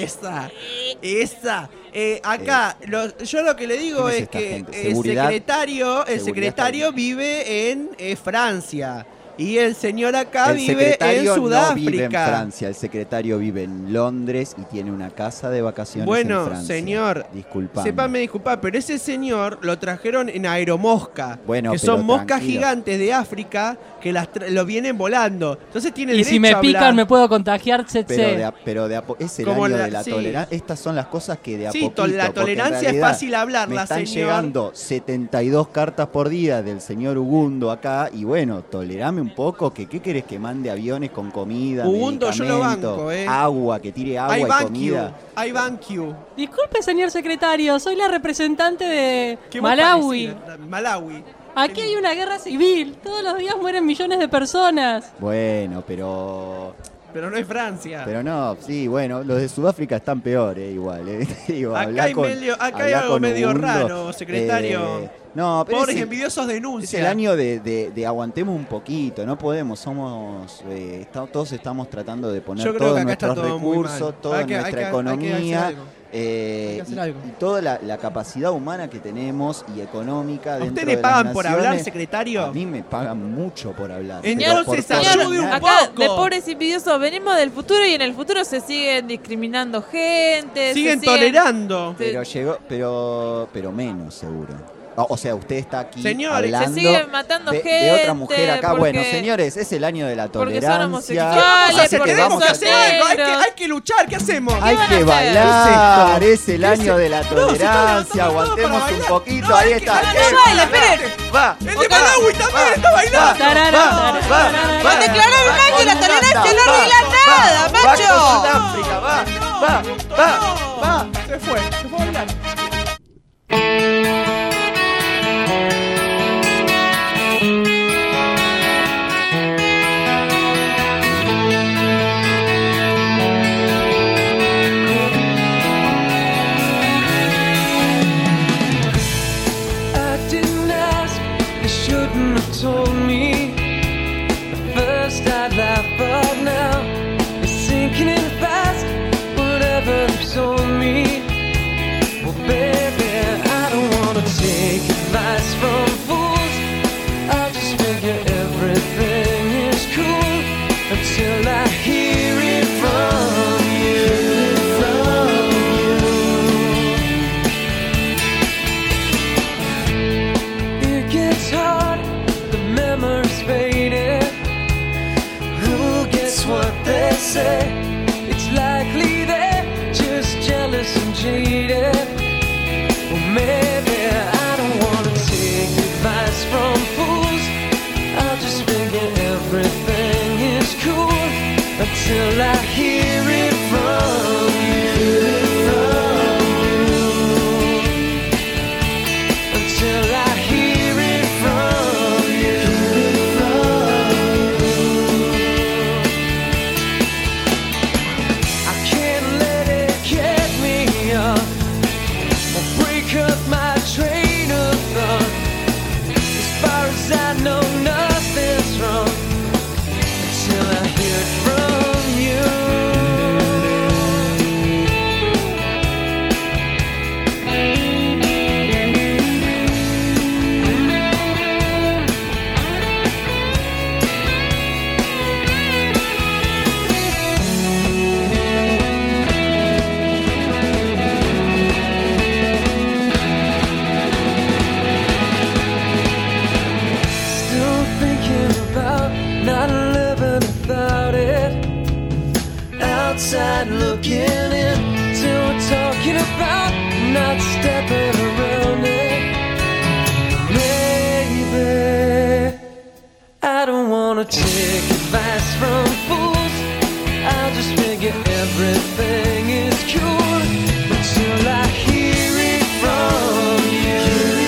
Acá, yo lo que le digo es que el secretario vive en Francia y el señor acá vive en Sudáfrica. No vive en Francia, el secretario vive en Londres y tiene una casa de vacaciones en Francia. Bueno, señor, disculpame. sépame disculpar, pero ese señor lo trajeron en aeromosca, bueno, que son moscas tranquilo. gigantes de África que lo vienen volando. Entonces tiene y derecho si me a pican hablar. me puedo contagiar, pero es el Como año la- de la sí. tolerancia. Estas son las cosas que de a Sí, poquito. la porque tolerancia en es realidad fácil hablarla, me están señor. llegando 72 cartas por día del señor Ugundo acá y bueno, tolerame un poco. ¿Qué querés que mande aviones con comida, Ugundo, yo lo medicamento, banco, agua, que tire agua y comida? I bank you. Disculpe, señor secretario, soy la representante de ¿Qué vos Malawi. parecida? Malawi. Aquí hay una guerra civil. Todos los días mueren millones de personas. Bueno, pero no es Francia. Pero no, sí, bueno, los de Sudáfrica están peores igual. Digo, Acá hay algo medio raro, secretario. No, pero pobres es y envidiosos denuncian. Es el año de aguantemos un poquito, no podemos, todos estamos tratando de poner Yo creo todos que acá está nuestros todo muy recursos, mal. toda nuestra economía hacer algo. y toda la capacidad humana que tenemos y económica ¿A dentro usted de le pagan las por naciones. hablar, secretario? A mí me pagan mucho por hablar. Entonces, pero por ayude un Acá, poco. de pobres envidiosos, venimos del futuro y en el futuro se siguen discriminando gente. Siguen tolerando. Pero menos seguro. O sea, usted está aquí señores, hablando se sigue matando gente de otra mujer acá. porque, bueno, señores, es el año de la tolerancia. Porque son homosexuales, porque vamos a hacer algo. Hay que luchar, ¿qué hacemos? Hay que bailar, es el año de la tolerancia. Aguantemos un poquito, ahí está. No baila, esperen. Va. El de Malawi también está bailando. Va a declarar un año y la tolerancia no arregla nada, macho. Va con Sudáfrica, va. Se fue a bailar. Told me at first I'd laugh, but now it's sinking in fast. Whatever you told me, well, baby, I don't wanna take advice from fools. I just figure everything is cool until I hear it from you. It gets hard. Memories faded. Who gets what they say? It's likely they're just jealous and jaded. Well, maybe I don't wanna take advice from fools. I'll just figure everything is cool until I hear it from you. Until I hear it from you. Train of thought. As far as I know, nothing's wrong until I hear it from you. Not living without it. Outside looking in, till we're talking about not stepping around it. Maybe I don't wanna take advice from fools. I'll just figure everything is cool until I hear it from you.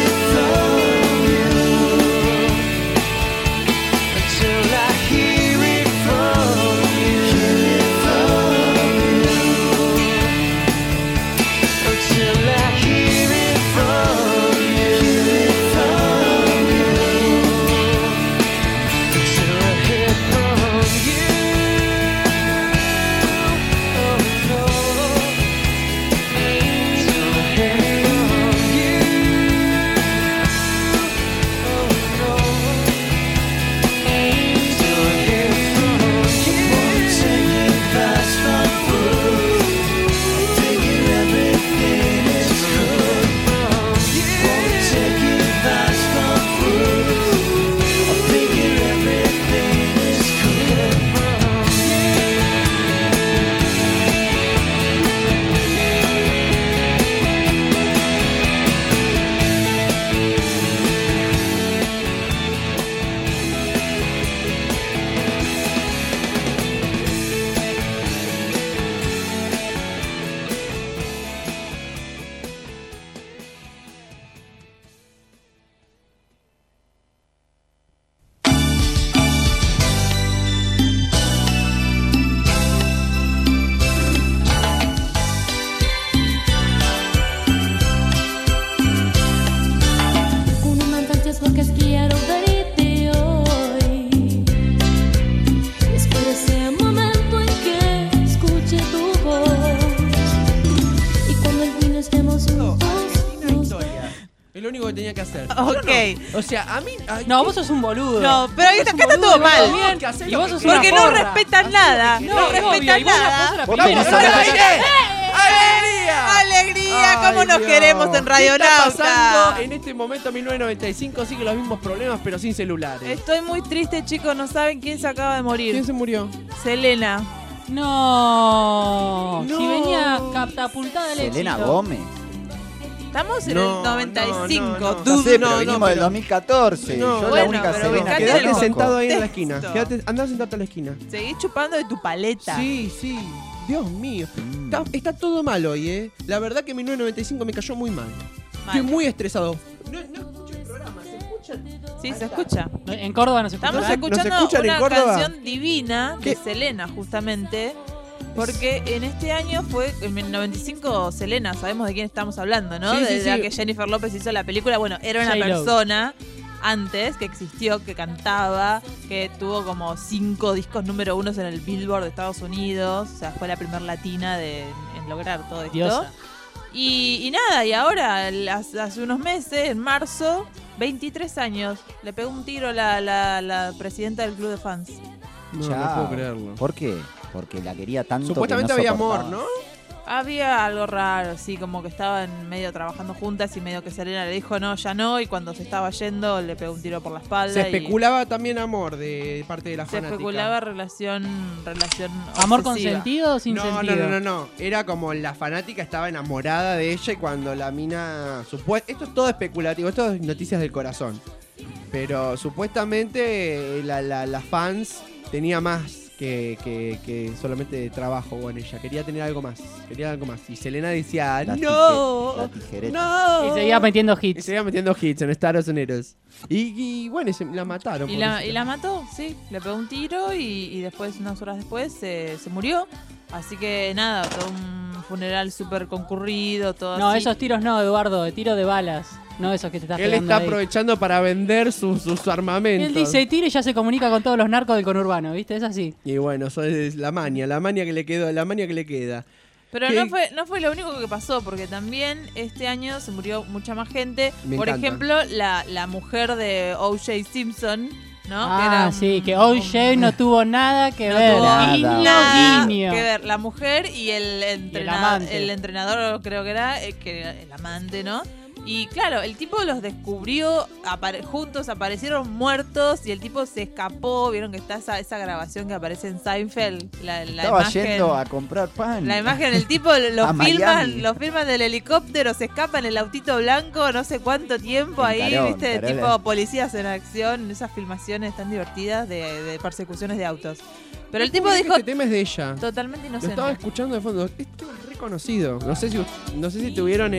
único que tenía que hacer. Ok. No. O sea, a mí... Ay, no, vos sos un boludo. No, pero ahí acá está todo mal. Y vos sos porque una no porra. respetan nada. No respetan nada. Vos venís a ¡Alegría! ¡Alegría! ¡Alegría! ¿Cómo Ay, nos Dios. queremos en Radio ¿Qué está Nauta? pasando? En este momento, 1995, sigue los mismos problemas, pero sin celulares. Estoy muy triste, chicos. No saben quién se acaba de morir. ¿Quién se murió? Selena. No. No. Si venía catapultada el éxito. Selena Gómez. Estamos en No, el 95. no, no. No sé, pero no, venimos del pero- 2014. No, Yo bueno, la única pero Selena ubicate que en Quédate el conozco. sentado ahí en la contexto. esquina. Andá a sentarte a la esquina. Seguís chupando de tu paleta. Sí, sí. Dios mío. Está todo mal hoy, ¿eh? La verdad que 1995 me cayó muy mal. Estoy muy estresado. No escucho el programa, ¿se escucha? Sí, se escucha. En Córdoba no se escucha. Estamos ¿verdad? escuchando ¿No se escuchan en una Córdoba? canción divina de ¿Qué? Selena, justamente. Porque en este año fue, en el 95, Selena, sabemos de quién estamos hablando, ¿no? Sí, sí, de la sí. que Jennifer López hizo la película. Bueno, era una J-Lo. persona antes que existió, que cantaba, que tuvo como 5 discos número 1 en el Billboard de Estados Unidos. O sea, fue la primera latina en lograr todo esto. Diosa. Y nada, y ahora, hace unos meses, en marzo, 23 años, le pegó un tiro la presidenta del club de fans. No, Chao. no puedo creerlo. ¿Por qué? Porque la quería tanto. Supuestamente que no había soportaba. amor, ¿no? Había algo raro, sí, como que estaban medio trabajando juntas y medio que Selena le dijo no, ya no, y cuando se estaba yendo le pegó un tiro por la espalda. Se y especulaba también amor de parte de la se fanática. especulaba relación ¿Amor obsesiva. consentido o sin sentido? No. Era como la fanática estaba enamorada de ella y cuando la mina... Esto es todo especulativo, esto es noticias del corazón. Pero supuestamente las fans tenía más que solamente trabajo con ella. Quería tener algo más. Y Selena decía, La ¡no! tijereta. ¡No! Y seguía metiendo Y hits. seguía metiendo hits en Estados Unidos. Y bueno, la mataron. Y la mató, sí, le pegó un tiro y después, unas horas después, se murió. Así que nada, todo un funeral súper concurrido, todo No, así. esos tiros no, Eduardo, de tiro de balas. No esos que te estás Él pegando está ahí. aprovechando para vender sus armamentos. Él dice tira y ya se comunica con todos los narcos del conurbano, ¿viste? Es así. Y bueno, eso es la maña que le queda. Pero ¿Qué? no fue lo único que pasó, porque también este año se murió mucha más gente. Me Por encanta. ejemplo, la mujer de O.J. Simpson, ¿no? Ah, sí, que OJ no tuvo nada que no ver. tuvo Nada. nada Guiño. que ver. La mujer y el amante. entrenador, creo que era, el amante, ¿no? Y claro, el tipo los descubrió, juntos aparecieron muertos y el tipo se escapó. Vieron que está esa grabación que aparece en Seinfeld. La Estaba imagen, yendo a comprar pan. la imagen, el tipo A Miami. lo filman del helicóptero, se escapa en el autito blanco, no sé cuánto tiempo En ahí, Carón, viste, Carola. tipo policías en acción, esas filmaciones tan divertidas de persecuciones de autos. Pero el tipo dijo, Este tema es de ella. totalmente Lo estaba inocente. escuchando de fondo. Este tema es reconocido. No sé si tuvieron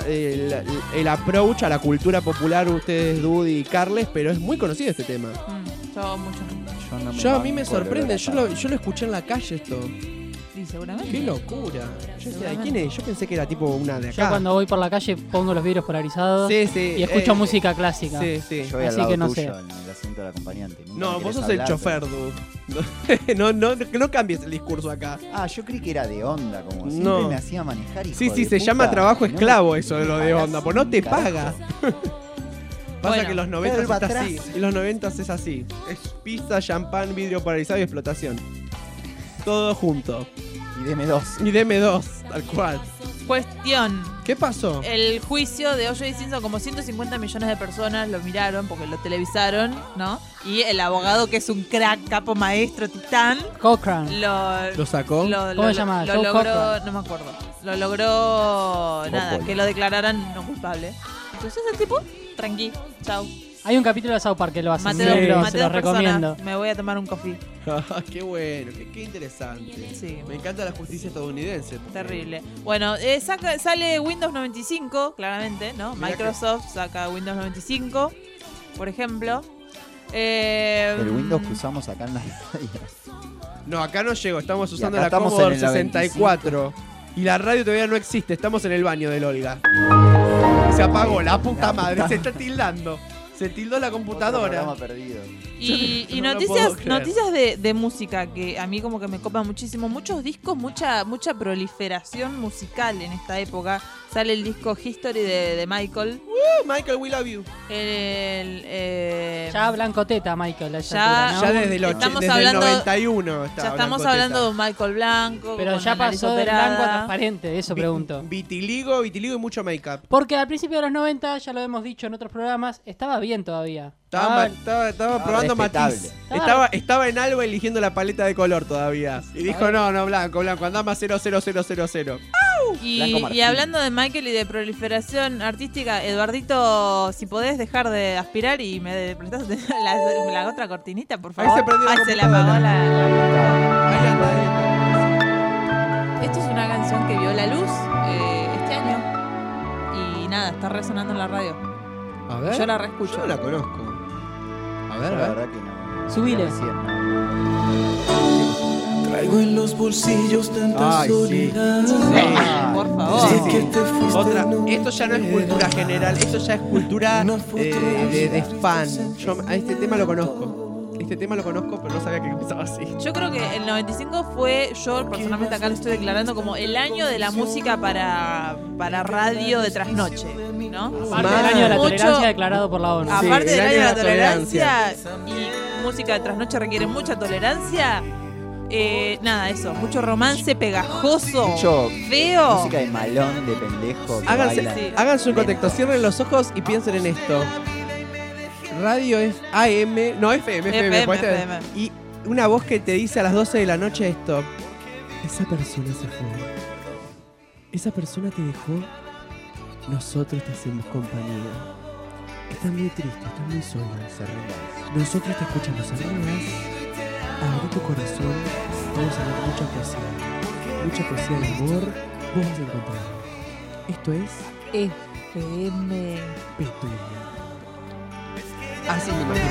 el approach a la cultura popular ustedes, Dudy y Carles, pero es muy conocido este tema. Yo mucho. Yo no Yo a mí me banco el sorprende. olor a Yo lo escuché en la calle esto. Sí, seguramente. Qué locura. Yo decía, ¿de quién es? Yo pensé que era tipo una de acá. Yo cuando voy por la calle pongo los vidrios polarizados Sí, sí, y escucho música clásica. Sí, sí. Yo voy al Así lado que no tuyo, sé. en el asiento del acompañante. Nunca No, me vos querés sos el hablar, chofer, Dude. No cambies el discurso acá. Ah, yo creí que era de onda, como siempre No. me hacía manejar. hijo Sí, de se puta. llama trabajo No me- esclavo eso de no lo me de pagas onda, pues no te un carajo. paga. Pasa Bueno, que los 90 vuelva está atrás. así. Y los 90 es así. Es pizza, champán, vidrio polarizado y explotación. Todo junto. Y deme dos. Y deme dos, tal cual. Cuestión. ¿Qué pasó? El juicio de O.J. Simpson, como 150 millones de personas lo miraron porque lo televisaron, ¿no? Y el abogado, que es un crack, capo, maestro, titán, Cochrane. ¿Lo sacó? ¿Cómo se llama? Lo Joe logró, Cochran. no me acuerdo. Lo logró, nada, Coppola. que lo declararan no culpable. Entonces el tipo, tranqui, chau. Hay un capítulo de South Park que lo hace. Maté se dos lo personas, recomiendo. me voy a tomar un coffee. Qué bueno, qué interesante. Sí. Me encanta la justicia estadounidense. Terrible. Bueno, sale Windows 95, claramente, ¿no? Mirá Microsoft saca Windows 95, por ejemplo. El Windows que usamos acá en las radios. No, acá no llegó, estamos Y usando acá la estamos Commodore en el 64. Y la radio todavía no existe, estamos en el baño del Olga. Se apagó, la puta madre, se está tildando. Se tildó la Otro computadora. programa perdido. Y No lo noticias, puedo creer. noticias de música que a mí como que me copan muchísimo. Muchos discos, mucha proliferación musical en esta época. Sale el disco History de Michael, Michael, we love you. Ya blanco teta, Michael. Ya desde el 91. Ya estamos hablando de un Michael blanco. Pero ya pasó de blanco a transparente, eso pregunto. Vitiligo y mucho make-up. Porque al principio de los 90, ya lo hemos dicho en otros programas, estaba bien todavía. Estaba probando matiz. Estaba en algo eligiendo la paleta de color todavía. Y dijo, no, blanco, andame 00000. Y hablando de Michael y de proliferación artística, Eduardito, si podés dejar de aspirar y me prestás la otra cortinita, por favor. Ahí se la apagó Ahí anda. Esto es una canción que vio la luz este año. Y nada, está resonando en la radio. A ver. Yo la reescucho. Yo no la conozco. A ver. La verdad que no. Subile. Traigo en los bolsillos tanta soledad. Sí, por favor. Otra. Esto ya no es cultura general, esto ya es cultura de fan. Yo a este tema lo conozco. Pero no sabía que empezaba así. Yo creo que el 95 fue, yo personalmente acá lo estoy declarando como el año de la música para radio de trasnoche, ¿no? Aparte del año de la tolerancia declarado por la ONU. Aparte del año de la tolerancia y música de trasnoche requiere mucha tolerancia. Nada, eso, mucho romance pegajoso, mucho feo. Música de malón, de pendejo. Háganse un contexto, cierren los ojos y piensen en esto. Radio es AM, no FM. Y una voz que te dice a las 12 de la noche esto. Esa persona se fue. Esa persona te dejó. Nosotros te hacemos compañía. Estás muy triste, estás muy sola. Nosotros te escuchamos, arreglas. Abre tu corazón. Vamos a ver mucha poesía. Mucha poesía de amor. Vos vas a encontrar. Esto es FM. Así me imagino.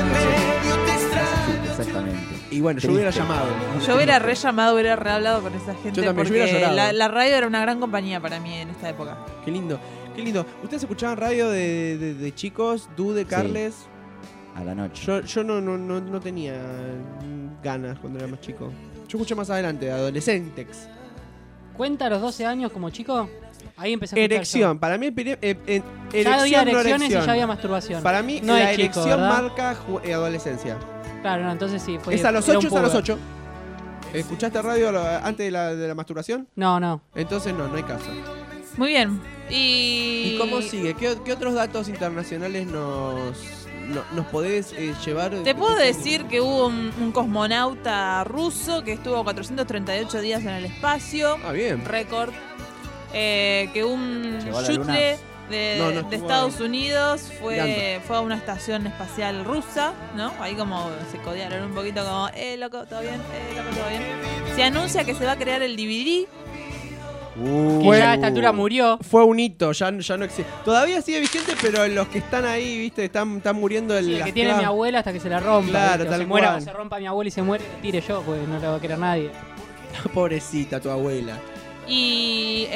Exactamente. Y bueno, yo hubiera llamado. Yo hubiera re-llamado, hubiera re-hablado con esa gente. Yo también, porque yo hubiera llorado. la radio era una gran compañía para mí en esta época. Qué lindo. ¿Ustedes escuchaban radio de chicos? ¿De Carles? Sí. A la noche. Yo no tenía ganas cuando era más chico. Yo escuché más adelante, adolescentes. ¿Cuenta a los 12 años como chico? Ahí empecé a escuchar. Erección. Para mí, erección ya había erecciones no y ya había masturbación. Para mí, no la es erección chico, marca adolescencia. Claro, no, entonces sí. Es a los 8, es a los 8. ¿Escuchaste radio antes de la masturbación? No. Entonces no hay caso. Muy bien. ¿Y cómo sigue? ¿Qué otros datos internacionales nos podés llevar? Te puedo decir que hubo un cosmonauta ruso que estuvo 438 días en el espacio. Bien. Récord. Que un shuttle de Estados Unidos fue a una estación espacial rusa, ¿no? Ahí como se codearon un poquito como, loco, ¿todo bien? Loco, ¿todo bien? Se anuncia que se va a crear el DVD. Que ya a esta altura murió. Fue un hito, ya no existe. Todavía sigue vigente, pero los que están ahí, viste, están muriendo el que tiene mi abuela hasta que se la rompa. Claro, tal cual. Muera, se rompa mi abuela y se muere, tire yo, pues no la va a querer nadie. Pobrecita tu abuela. Y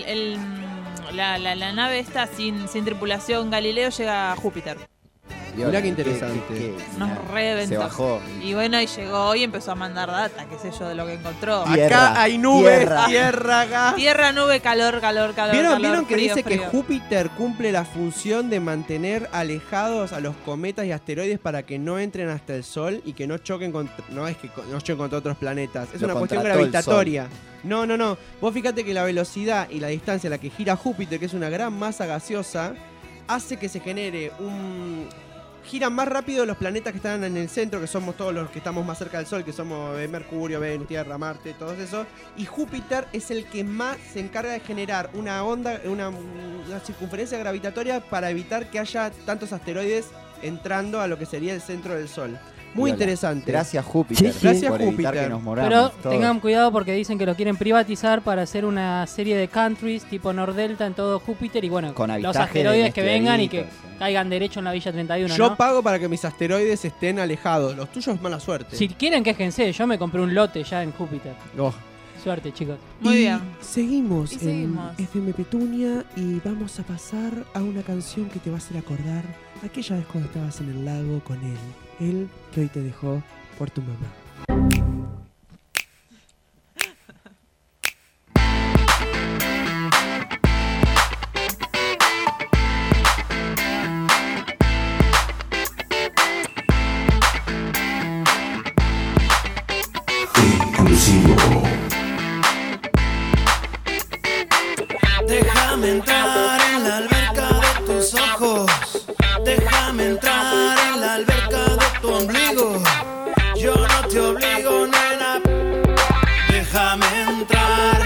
la nave esta sin tripulación Galileo llega a Júpiter. Mirá qué interesante. Nos reventó. Se bajó. Y bueno, y llegó y empezó a mandar data, qué sé yo, de lo que encontró. Acá hay nubes, tierra acá. Tierra, nube, calor. ¿Vieron que frío, dice frío. que Júpiter cumple la función de mantener alejados a los cometas y asteroides para que no entren hasta el Sol y que no choquen contra otros planetas? Es una cuestión gravitatoria. No. Vos fíjate que la velocidad y la distancia a la que gira Júpiter, que es una gran masa gaseosa, hace que se genere giran más rápido los planetas que están en el centro, que somos todos los que estamos más cerca del Sol, que somos Mercurio, Venus, Tierra, Marte, todos esos. Y Júpiter es el que más se encarga de generar una onda, una circunferencia gravitatoria para evitar que haya tantos asteroides entrando a lo que sería el centro del Sol. Muy interesante. Gracias Júpiter. Sí. Gracias por Júpiter. Que nos moramos, pero todos. tengan cuidado porque dicen que lo quieren privatizar para hacer una serie de countries tipo Nordelta en todo Júpiter y bueno, los asteroides que vengan y que caigan derecho en la Villa 31. Yo pago para que mis asteroides estén alejados. Los tuyos, mala suerte. Si quieren, quéjense. Yo me compré un lote ya en Júpiter. Oh. Suerte, chicos. Muy bien. Seguimos en FM Petunia y vamos a pasar a una canción que te va a hacer acordar aquella vez cuando estabas en el lago con él. Él que hoy te dejó por tu mamá. contigo. Déjame entrar en la alberca de tus ojos. Déjame entrar en la alberca de tu ombligo. Yo no te obligo, nena. Déjame entrar.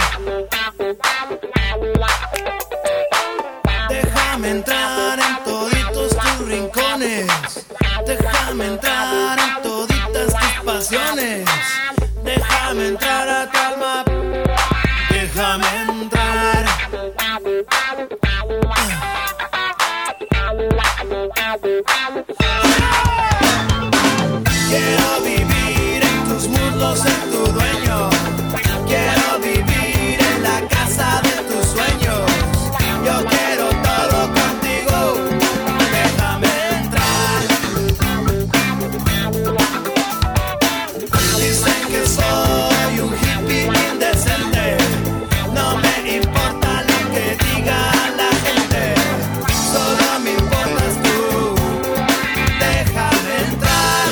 Déjame entrar en toditos tus rincones. Déjame entrar en toditas tus pasiones. Déjame entrar a tu alma. Déjame entrar. Quiero vivir en tus muslos, ser tu dueño. Quiero vivir en la casa de tus sueños. Yo quiero todo contigo. Déjame entrar. Dicen que soy un hippie indecente. No me importa lo que diga la gente. Solo me importas tú. Déjame entrar.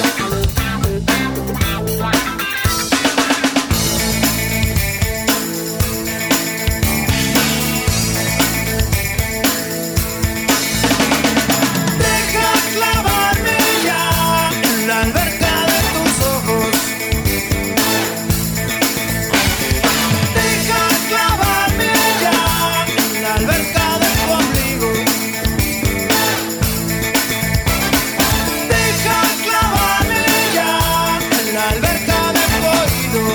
Deja clavarme ya en la alberca de tus ojos. Deja clavarme ya en la alberca de tu ombligo. Deja clavarme ya en la alberca de tu oído.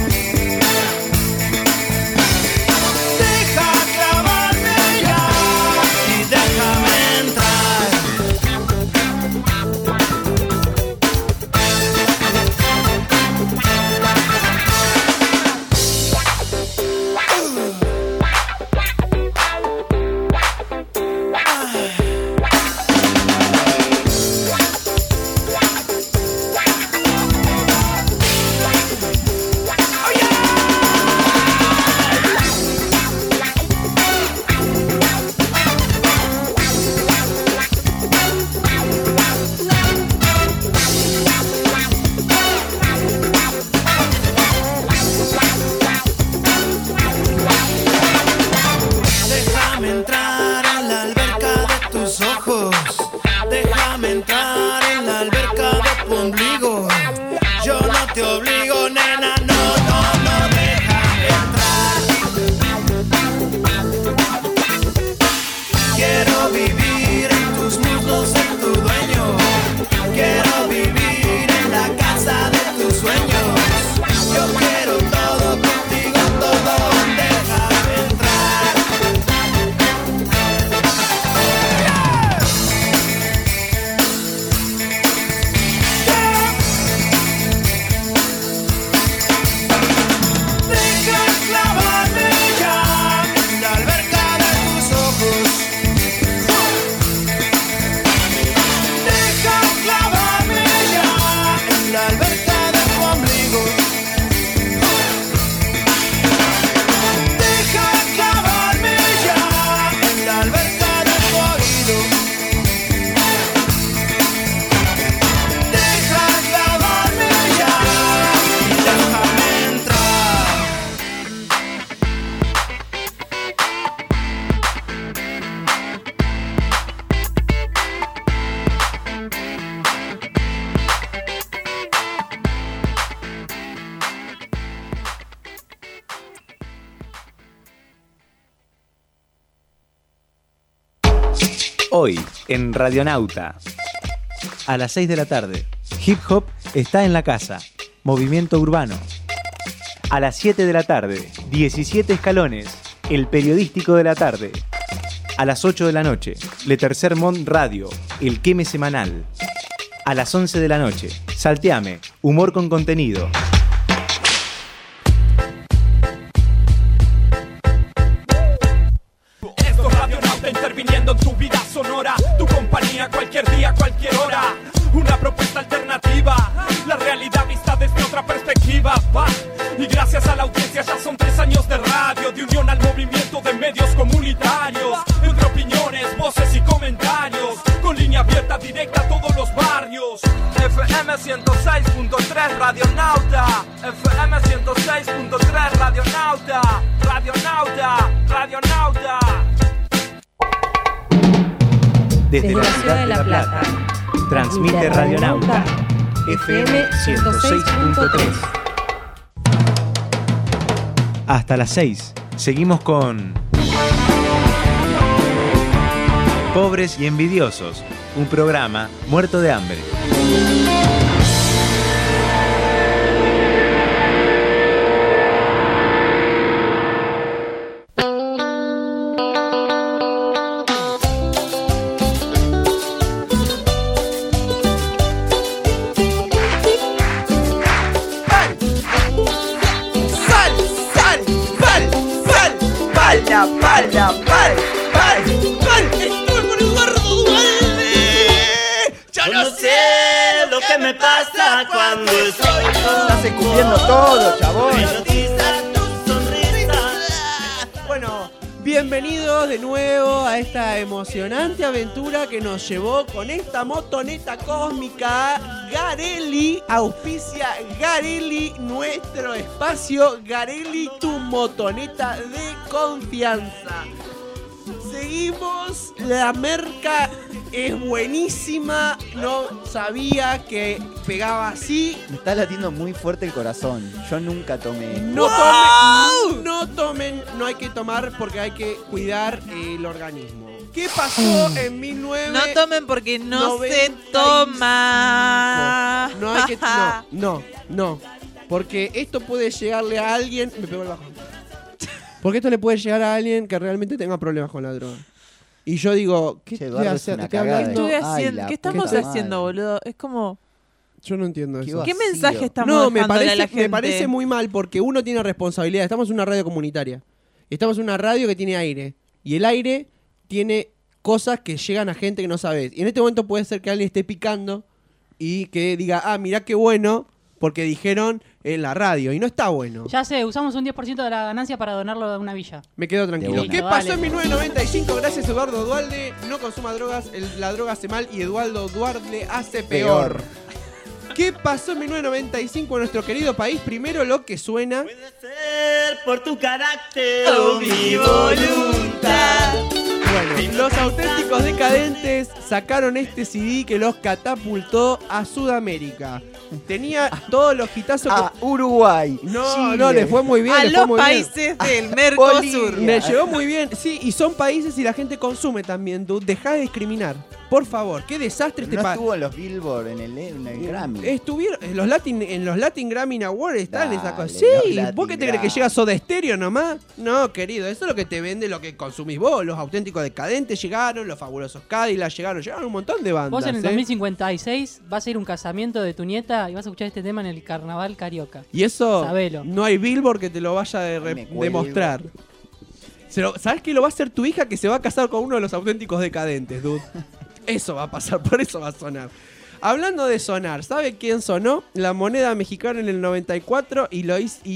Deja clavarme ya y déjame entrar. Déjame entrar en la alberca de tus ojos. Déjame entrar en la alberca de tu ombligo. Yo no te obligo, nena, no, no, no, déjame entrar. Quiero vivir en tus muslos, ser tu dueño. Quiero vivir en la casa de tus sueños. Yo quiero todo contigo, todo. Déjame entrar. Deja clavarme ya en la alberca de tus ojos. Deja clavarme ya en la alberca de tu ombligo. Deja clavarme ya en la alberca de tu oído. Deja clavarme ya y déjame entrar. Hoy, en Radionauta. A las 6 de la tarde, Hip Hop está en la casa. Movimiento urbano. A las 7 de la tarde, 17 escalones. El periodístico de la tarde. A las 8 de la noche, Le Tercer Mont Radio. El queme semanal. A las 11 de la noche, Salteame. Humor con contenido. Esto es Radionauta interviniendo en tu vida sonora. Tu compañía cualquier día, cualquier hora. Una propuesta alternativa. La realidad vista desde otra perspectiva. Va. Y gracias a la audiencia ya son 3 años de radio. De unión al movimiento de medios comunitarios. Entre opiniones, voces y comentarios. Con línea abierta directa a todos los barrios. FM FM 106.3 Radionauta, FM 106.3 Radionauta, Radionauta, Radionauta. Desde la ciudad de La Plata, transmite Radionauta, FM 106.3. Hasta las 6, seguimos con Pobres y Envidiosos, un programa muerto de hambre. Me pasa cuando estoy Estás escupiendo todo, chabón. Bueno, bienvenidos de nuevo a esta emocionante aventura que nos llevó con esta motoneta cósmica. Garelli, auspicia Garelli, nuestro espacio. Garelli, tu motoneta de confianza. Seguimos, la merca es buenísima, no sabía que pegaba así. Me está latiendo muy fuerte el corazón, yo nunca tomé. No tomen, no hay que tomar porque hay que cuidar el organismo. ¿Qué pasó en 1995? No tomen porque no se toma. No hay que, no, porque esto puede llegarle a alguien. Me pegó el bajón. Porque esto le puede llegar a alguien que realmente tenga problemas con la droga. Y yo digo, ¿qué estoy haciendo? ¿Qué estamos haciendo, boludo? Es como... Yo no entiendo eso. ¿Qué mensaje estamos dejándole a la gente? Me parece muy mal porque uno tiene responsabilidad. Estamos en una radio comunitaria. Estamos en una radio que tiene aire. Y el aire tiene cosas que llegan a gente que no sabes. Y en este momento puede ser que alguien esté picando y que diga, ah, mirá qué bueno, porque dijeron en la radio. Y no está bueno. Ya sé, usamos un 10% de la ganancia para donarlo a una villa. Me quedo tranquilo. ¿Qué pasó en 1995? Gracias, Eduardo Dualde. No consuma drogas, la droga hace mal y Eduardo Dualde hace peor. ¿Qué pasó en 1995 en nuestro querido país? Primero lo que suena. Puede ser por tu carácter o mi voluntad. Bueno, los Auténticos Decadentes sacaron este CD que los catapultó a Sudamérica. Tenía todos los hitazos. Uruguay. No, le fue muy bien. A los países del Mercosur. Me llegó muy bien. Sí, y son países y la gente consume también, dude. Dejá de discriminar. Por favor, qué desastre este país. No estuvo en los Billboard, en el Grammy. Estuvieron en los Latin Grammy Awards, están esas cosas. Sí, ¿vos qué te crees que llega Soda Stereo nomás? No, querido, eso es lo que te vende, lo que consumís vos. Los Auténticos Decadentes llegaron, los Fabulosos Cadillacs llegaron un montón de bandas. Vos en el 2056 vas a ir a un casamiento de tu nieta y vas a escuchar este tema en el carnaval carioca. Y eso, sabelo. No hay Billboard que te lo vaya a demostrar. ¿Sabes qué lo va a hacer tu hija que se va a casar con uno de los Auténticos Decadentes, dude? Eso va a pasar, por eso va a sonar. Hablando de sonar, ¿sabe quién sonó? La moneda mexicana en el 94 y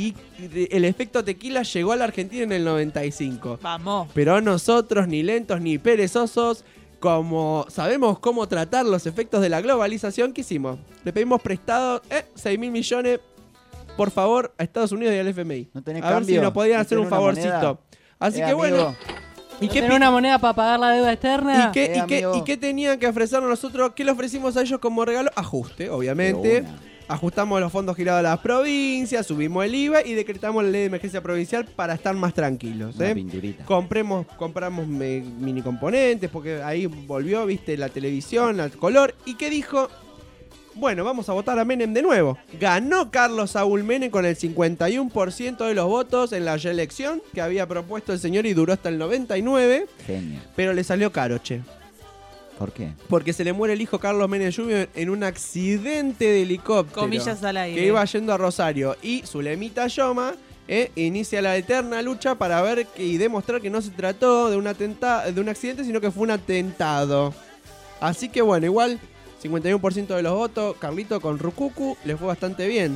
el efecto tequila llegó a la Argentina en el 95. Vamos. Pero nosotros, ni lentos ni perezosos, como sabemos cómo tratar los efectos de la globalización, ¿qué hicimos? Le pedimos prestado 6.000 millones, por favor, a Estados Unidos y al FMI. No tenés a ver cambio. si nos podían hacer un favorcito. Así que amigo. Bueno... ¿Y qué una moneda para pagar la deuda externa? ¿Y qué tenían que ofrecernos nosotros? ¿Qué le ofrecimos a ellos como regalo? Ajuste, obviamente. Ajustamos los fondos girados a las provincias, subimos el IVA y decretamos la ley de emergencia provincial para estar más tranquilos. Una pinturita. Compramos mini componentes porque ahí volvió, viste, la televisión, el color. ¿Y qué dijo? Bueno, vamos a votar a Menem de nuevo. Ganó Carlos Saúl Menem con el 51% de los votos en la reelección que había propuesto el señor y duró hasta el 99. Genio. Pero le salió caro, che. ¿Por qué? Porque se le muere el hijo Carlos Menem Jr. en un accidente de helicóptero. Comillas al aire. Que iba yendo a Rosario. Y Zulemita Yoma inicia la eterna lucha para ver y demostrar que no se trató de un accidente, sino que fue un atentado. Así que bueno, igual 51% de los votos, Carlito con Rucucu, le fue bastante bien.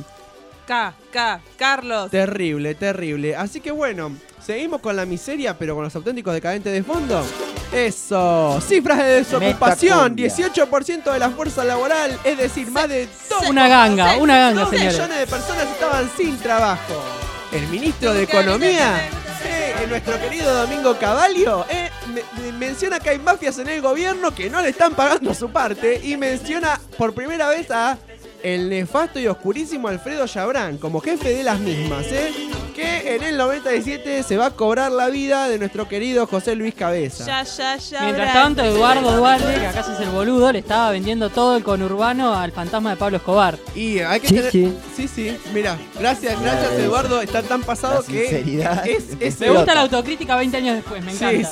Carlos. Terrible. Así que bueno, seguimos con la miseria, pero con los Auténticos Decadentes de fondo. Eso, cifras de desocupación, 18% de la fuerza laboral, es decir, más de 2 Una ganga, señores. millones de personas estaban sin trabajo. El ministro de Economía, nuestro querido Domingo Cavallo, menciona que hay mafias en el gobierno que no le están pagando su parte y menciona por primera vez a el nefasto y oscurísimo Alfredo Yabrán como jefe de las mismas, que en el 97 se va a cobrar la vida de nuestro querido José Luis Cabeza. Mientras tanto, Eduardo Duarte, que acá es el boludo, le estaba vendiendo todo el conurbano al fantasma de Pablo Escobar. Y hay que tener... Sí, mira, gracias Eduardo, está tan pasado que me gusta la autocrítica 20 años después, me encanta.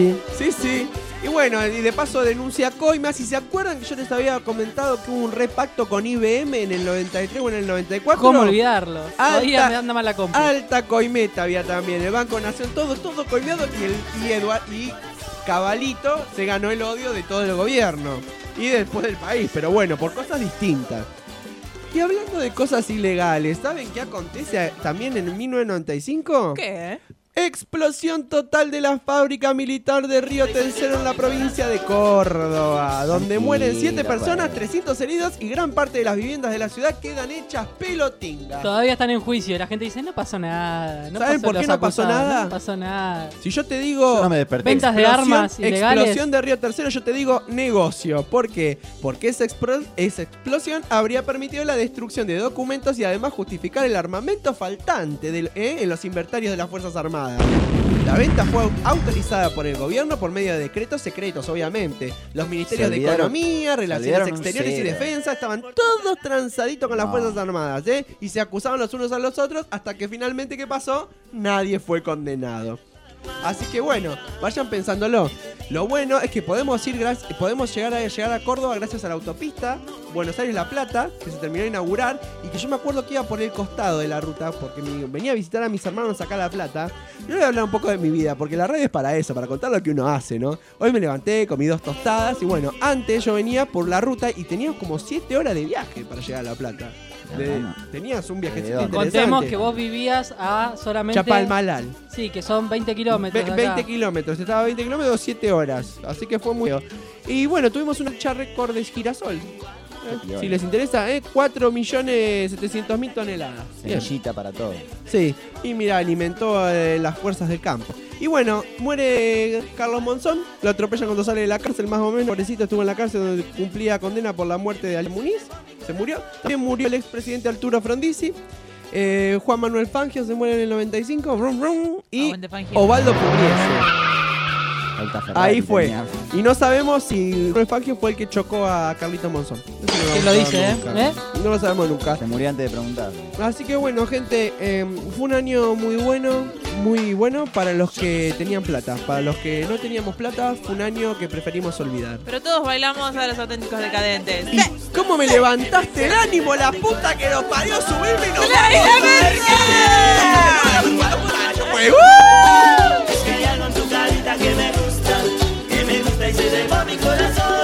Sí. Y bueno, y de paso denuncia a Coimas. Si se acuerdan que yo les había comentado que hubo un repacto con IBM en el 93 o en el 94. ¿Cómo olvidarlo? Todavía me anda mal la compra. Alta coimeta había también. El Banco Nación, todo coimeado. Y Cabalito se ganó el odio de todo el gobierno. Y después del país. Pero bueno, por cosas distintas. Y hablando de cosas ilegales, ¿saben qué acontece también en 1995? ¿Qué? Explosión total de la fábrica militar de Río Tercero en la provincia de Córdoba, donde mueren 7 personas, 300 heridos y gran parte de las viviendas de la ciudad quedan hechas pelotingas. Todavía están en juicio y la gente dice, no pasó nada. ¿Saben por qué no pasó nada? No pasó nada. Si yo te digo ventas de armas ilegales. Explosión de Río Tercero, yo te digo negocio. ¿Por qué? Porque esa explosión habría permitido la destrucción de documentos y además justificar el armamento faltante en los inventarios de las Fuerzas Armadas. La venta fue autorizada por el gobierno por medio de decretos secretos, obviamente. Los ministerios de Economía, Relaciones Exteriores y Defensa estaban todos transaditos con las Fuerzas Armadas, y se acusaban los unos a los otros hasta que finalmente, ¿qué pasó? Nadie fue condenado. Así que bueno, vayan pensándolo. Lo bueno es que podemos llegar a Córdoba gracias a la autopista Buenos Aires-La Plata, que se terminó de inaugurar, y que yo me acuerdo que iba por el costado de la ruta, porque venía a visitar a mis hermanos acá a La Plata. Yo voy a hablar un poco de mi vida, porque la radio es para eso, para contar lo que uno hace, ¿no? Hoy me levanté, comí 2 tostadas, y bueno, antes yo venía por la ruta y tenía como 7 horas de viaje para llegar a La Plata. Tenías un viajecito interesante. Contemos que vos vivías a solamente Chapalmalal. Sí, que son 20 kilómetros. 20 kilómetros, estaba a 20 kilómetros, 7 horas. Así que fue muy... Y bueno, tuvimos una marcha récord de girasol. Si les interesa, 4.700.000 toneladas. Semillita para todo. Sí, y mira, alimentó las fuerzas del campo. Y bueno, muere Carlos Monzón, lo atropellan cuando sale de la cárcel, más o menos. Pobrecito, estuvo en la cárcel donde cumplía condena por la muerte de Ali Muniz. Se murió. También murió el expresidente Arturo Frondizi. Juan Manuel Fangio se muere en el 95. Y Osvaldo Pugliese. Ahí fue. Y no sabemos si Manuel Fangio fue el que chocó a Carlito Monzón. ¿Quién lo dice, No lo sabemos nunca. Se murió antes de preguntar. Así que bueno, gente, fue un año muy bueno para los que tenían plata. Para los que no teníamos plata, fue un año que preferimos olvidar. Pero todos bailamos a los auténticos decadentes. ¿Y cómo me levantaste el ánimo, la puta que nos parió, subirme y nos ¡La Es que hay algo en tu carita que me gusta y se lleva mi corazón.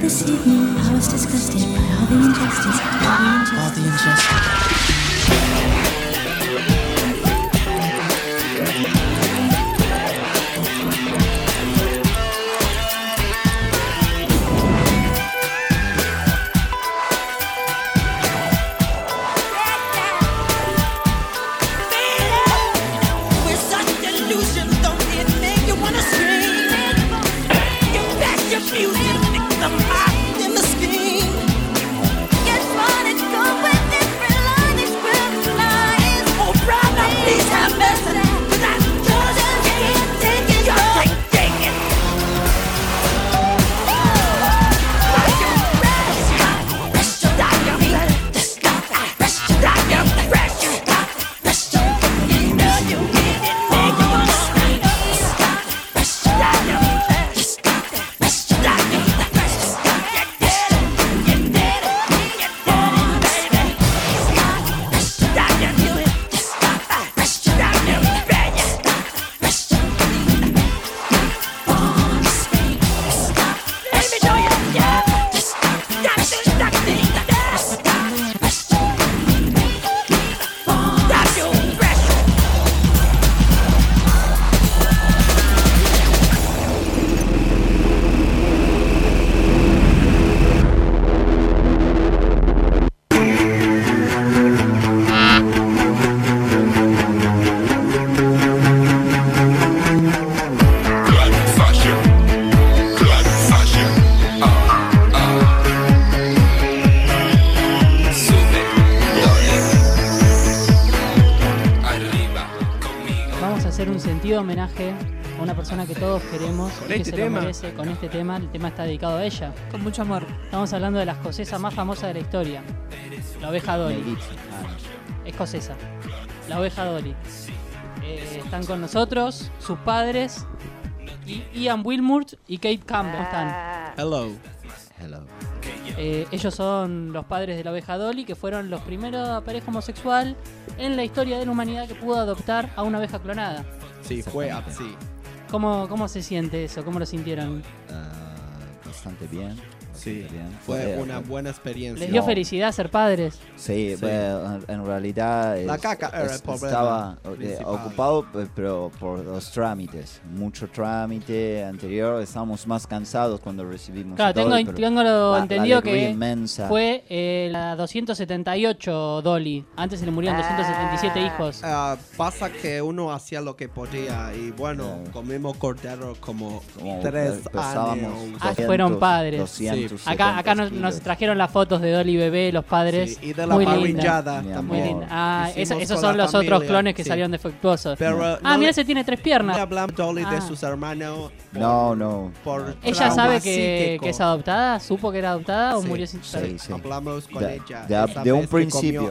this evening I was disgusted by all the injustice. All the injustice. Homenaje a una persona que todos queremos y que se lo merece con este tema. El tema está dedicado a ella. Con mucho amor. Estamos hablando de la escocesa más famosa de la historia. La oveja Dolly. Escocesa. La oveja Dolly. Están con nosotros sus padres, Ian Wilmut y Kate Campbell. ¿Cómo están? Hello. Ellos son los padres de la oveja Dolly, que fueron los primeros pareja homosexual en la historia de la humanidad que pudo adoptar a una oveja clonada. Sí, fue así. ¿Cómo se siente eso? ¿Cómo lo sintieron? Bastante bien. Sí, fue una buena experiencia. ¿Les dio felicidad ser padres? Sí, en realidad estaba ocupado, pero por los trámites. Mucho trámite anterior. Estábamos más cansados cuando recibimos. Claro, tengo entendido que inmensa. fue la 278 Dolly. Antes se le murieron 277 hijos. Pasa que uno hacía lo que podía y bueno, comimos cordero como 3 años. Fueron padres. 200. Acá nos trajeron las fotos de Dolly bebé, los padres. Sí, y de la parrillada muy linda. Esos son los otros clones que salieron defectuosos. Pero mira, se tiene 3 piernas. Hablamos Dolly de sus hermanos. No. ¿Ella sabe que es adoptada? ¿Supo que era adoptada o murió sin saber? Sí. Hablamos con ella. De un principio.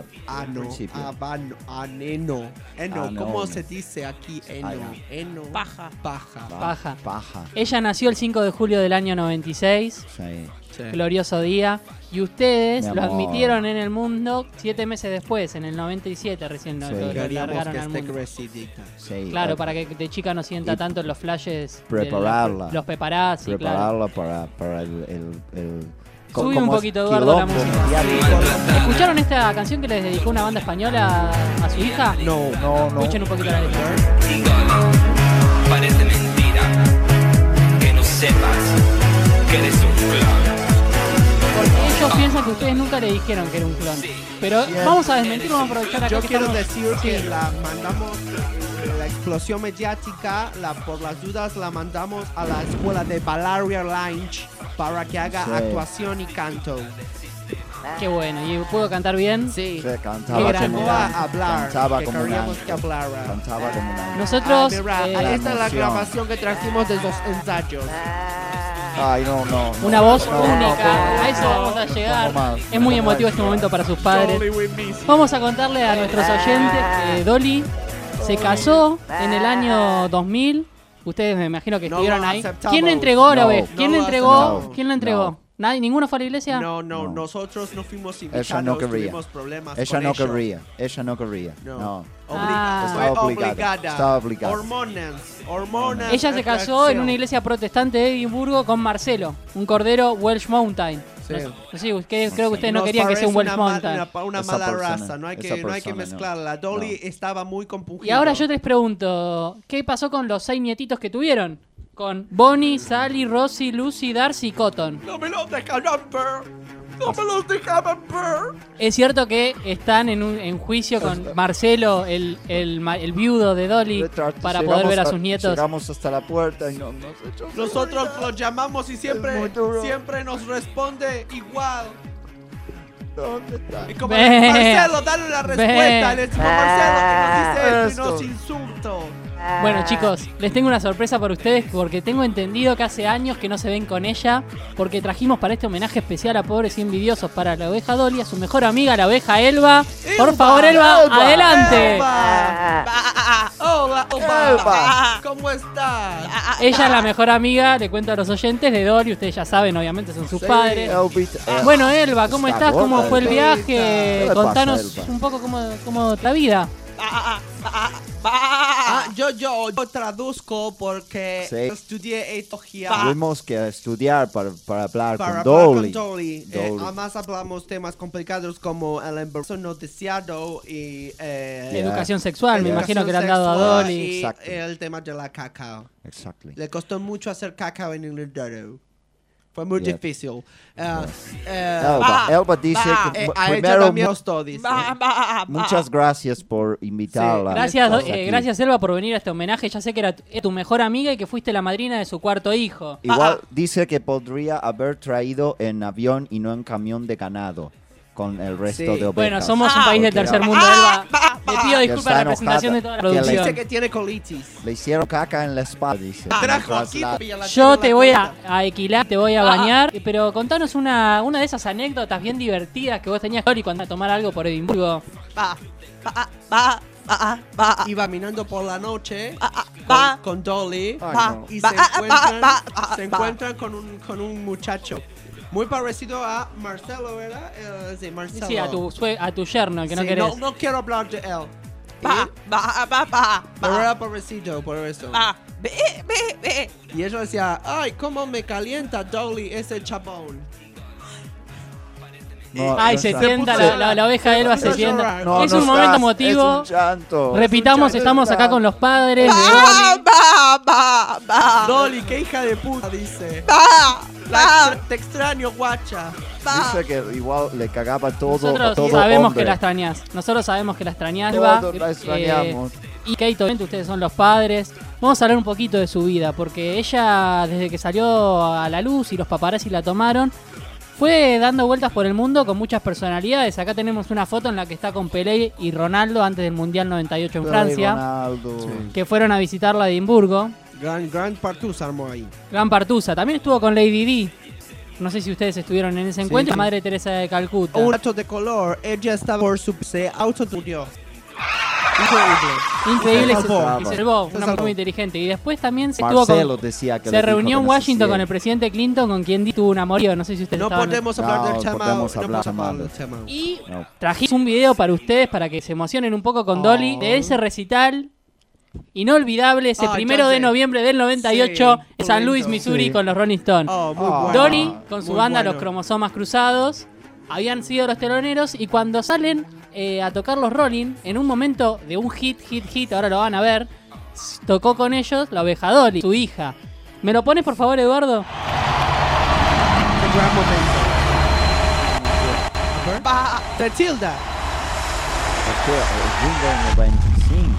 ¿Cómo se dice aquí? Eno. Paja. Ella nació el 5 de julio del año 96. Sí. Glorioso día. Y ustedes lo admitieron en el mundo 7 meses después, en el 97 recién lo largaron al mundo. Claro, para que de chica no sienta tanto en los flashes. Prepararla. Los paparazzi, prepararla para el Subí un poquito, Eduardo, la música. ¿Escucharon esta canción que les dedicó una banda española a su hija? No. Escuchen un poquito la letra. Parece mentira que no sepas que eres un clon. Porque ellos piensan que ustedes nunca le dijeron que era un clon. Pero vamos a desmentir, vamos a aprovechar acá. Yo quiero decir que la mandamos, la explosión mediática, por las dudas la mandamos a la escuela de Valeria Lynch para que haga actuación y canto. Qué bueno, ¿y puedo cantar bien? Sí, cantaba como a hablar, cantaba que como queríamos que hablara. Cantaba como una. Nosotros, esta es la grabación que trajimos de los ensayos. Ay, no. Una voz única, a eso vamos a llegar. Es muy emotivo este momento para sus padres. Vamos a contarle a nuestros oyentes que Dolly se casó en el año 2000. Ustedes me imagino que estuvieron ahí. ¿Quién entregó la oveja? ¿Quién la entregó? ¿Ninguno fue a la iglesia? No, nosotros no fuimos invitados. Ella no quería. Tuvimos problemas Ella con no ello. quería. Ella no quería. No. Estaba obligada. Hormonas. Ella se casó en una iglesia protestante de Edimburgo con Marcelo, un cordero Welsh Mountain. Sí. Creo que ustedes no querían que sea un Welsh Mountain. Una mala raza, no hay que mezclarla. Dolly estaba muy compungida. Y ahora yo les pregunto, ¿qué pasó con los 6 nietitos que tuvieron? Con Bonnie, Sally, Rosie, Lucy, Darcy y Cotton. No me los dejaban ver. Es cierto que están en juicio con Marcelo, el viudo de Dolly, para poder ver a sus nietos. Llegamos hasta la puerta y nosotros los llamamos y siempre nos responde igual. ¿Dónde está? Y como Marcelo, dale la respuesta. Le decimos Marcelo que nos dice esto y nos insultó. Bueno, chicos, les tengo una sorpresa para ustedes porque tengo entendido que hace años que no se ven con ella porque trajimos para este homenaje especial a Pobres y Envidiosos para la oveja Dolly, a su mejor amiga, la oveja Elba. Por favor, Elba, adelante. Hola, Elba. ¿Cómo estás? Ella es la mejor amiga, le cuento a los oyentes, de Dolly. Ustedes ya saben, obviamente, son sus padres. Bueno, Elba, ¿cómo estás? ¿Cómo fue el viaje? Contanos un poco cómo la vida. Yo traduzco porque estudié etología. Tuvimos que estudiar para hablar con Dolly. Además hablamos temas complicados como el embarazo no deseado y educación sexual. Me imagino que le han dado a Dolly. Y el tema de la cacao. Le costó mucho hacer cacao en Inglaterra. Fue muy difícil. Elba dice que primero muchas gracias por invitarla. Gracias Elba por venir a este homenaje. Ya sé que era tu mejor amiga y que fuiste la madrina de su cuarto hijo. Igual dice que podría haber traído en avión y no en camión de ganado con el resto de ovejas. Bueno, somos un país del tercer mundo, Elba. Le pido disculpas a la representación de toda la producción. Dice que tiene colitis. Le hicieron caca en la espalda, dice. Yo te voy a equilar, te voy a bañar, pero contanos una de esas anécdotas bien divertidas que vos tenías, Dolly, cuando a tomar algo por Edimburgo. Iba minando por la noche con Dolly y se encuentran con un muchacho. Muy parecido a Marcelo, ¿verdad? Sí, Marcelo. Sí, a tu yerno, el que no querés. No quiero hablar de él. Pero era parecido, por eso. Y ella decía, ay, cómo me calienta Dolly ese chabón. Se tienta, la oveja Elba se tienta. Es un momento emotivo. Es un llanto. Repitamos, estamos acá con los padres de Dolly, qué hija de puta, dice. Te extraño, guacha. Dice que igual le cagaba todo. Nosotros sabemos que la extrañas. Nosotros sabemos que la extrañas, Elba. La extrañamos. Y Kate, obviamente ustedes son los padres. Vamos a hablar un poquito de su vida, porque ella, desde que salió a la luz y los paparazzi la tomaron, fue dando vueltas por el mundo con muchas personalidades. Acá tenemos una foto en la que está con Pelé y Ronaldo antes del Mundial 98 en Francia, que fueron a visitarla a Edimburgo. Gran Partusa armó ahí. Gran Partusa. También estuvo con Lady Di. No sé si ustedes estuvieron en ese encuentro. La Madre Teresa de Calcuta. Un acto de color. Ella estaba por se automurió. Increíble. Y se salvó. Una mujer muy inteligente. Y después también se reunió en Washington con el presidente Clinton, con quien tuvo un amorío. No sé si ustedes estaban. Podemos hablar del chamao. Y trajimos un video para ustedes para que se emocionen un poco con Dolly de ese recital inolvidable, ese 1 de noviembre del 98 en San Luis, Missouri, con los Rolling Stones. Dolly con su banda Los Cromosomas Cruzados habían sido los teloneros, y cuando salen a tocar los Rolling, en un momento de un hit, ahora lo van a ver, tocó con ellos la oveja Dolly, su hija. ¿Me lo pones por favor, Eduardo? Matilda. Es 25.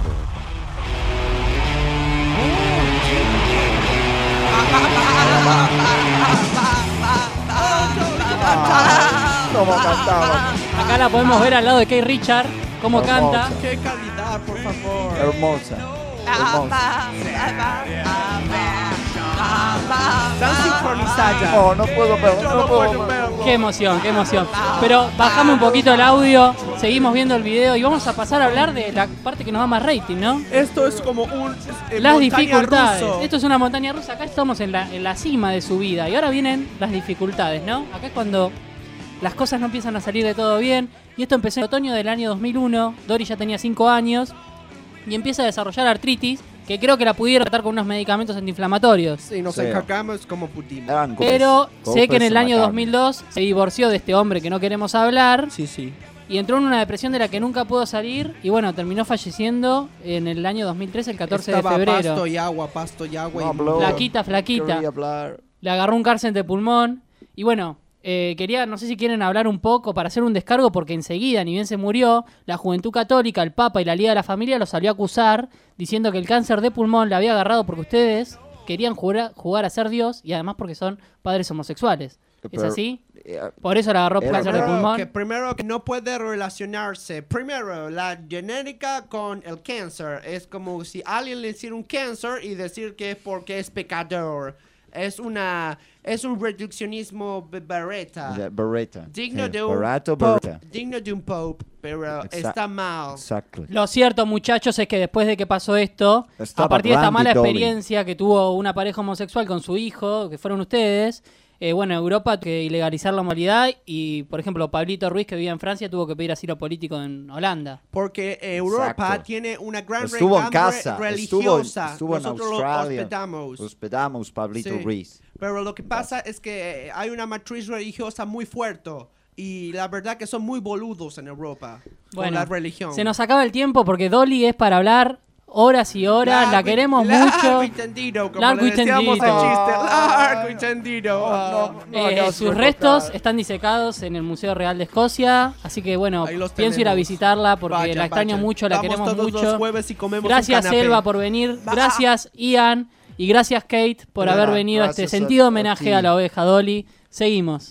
¿Cómo cantaba? Acá la podemos ver al lado de Keith Richard, cómo canta. Qué calidad, por favor. Hermosa. Están sincronizadas. No puedo ver. Qué emoción. Pero bajamos un poquito el audio, seguimos viendo el video y vamos a pasar a hablar de la parte que nos da más rating, ¿no? Esto es como las dificultades. ruso. Esto es una montaña rusa. Acá estamos en la cima de su vida y ahora vienen las dificultades, ¿no? Acá es cuando las cosas no empiezan a salir de todo bien. Y esto empezó en otoño del año 2001. Dory ya tenía 5 años y empieza a desarrollar artritis, que creo que la pudieron tratar con unos medicamentos antiinflamatorios. Sí, nos encargamos como pudimos. Pero sé que en el año 2002 se divorció de este hombre que no queremos hablar. Sí. Y entró en una depresión de la que nunca pudo salir. Y bueno, terminó falleciendo en el año 2003, el 14 de febrero. Pasto y agua. Flaquita. Le agarró un cáncer de pulmón. Y bueno, no sé si quieren hablar un poco para hacer un descargo, porque enseguida, ni bien se murió, la Juventud Católica, el Papa y la Liga de la Familia lo salió a acusar, diciendo que el cáncer de pulmón le había agarrado porque ustedes querían jugar a ser Dios y además porque son padres homosexuales. ¿Es así? Por eso le agarró cáncer de pulmón. Primero que no puede relacionarse. Primero, la genética con el cáncer. Es como si alguien le hiciera un cáncer y decir que es porque es pecador. Es un reduccionismo berreta. Digno de un pope, pero está mal. Exactly. Lo cierto, muchachos, es que después de que pasó esto, a partir de esta mala experiencia que tuvo una pareja homosexual con su hijo, que fueron ustedes, Europa que ilegalizar la homosexualidad y, por ejemplo, Pablito Ruiz, que vivía en Francia, tuvo que pedir asilo político en Holanda. Porque Europa tiene una gran estuvo en casa, religiosa. Estuvo en Australia. Hospedamos Pablito Ruiz. Pero lo que pasa es que hay una matriz religiosa muy fuerte. Y la verdad que son muy boludos en Europa con la religión. Se nos acaba el tiempo porque Dolly es para hablar horas y horas, la queremos mucho. Largo y tendido, como le decíamos el chiste. Largo y tendido. Sus restos están disecados en el Museo Real de Escocia, así que bueno, pienso ir a visitarla porque la extraño mucho, la queremos mucho. Los jueves y comemos gracias Elba por venir, gracias Ian y gracias Kate por haber venido a este sentido homenaje a la oveja Dolly. Seguimos.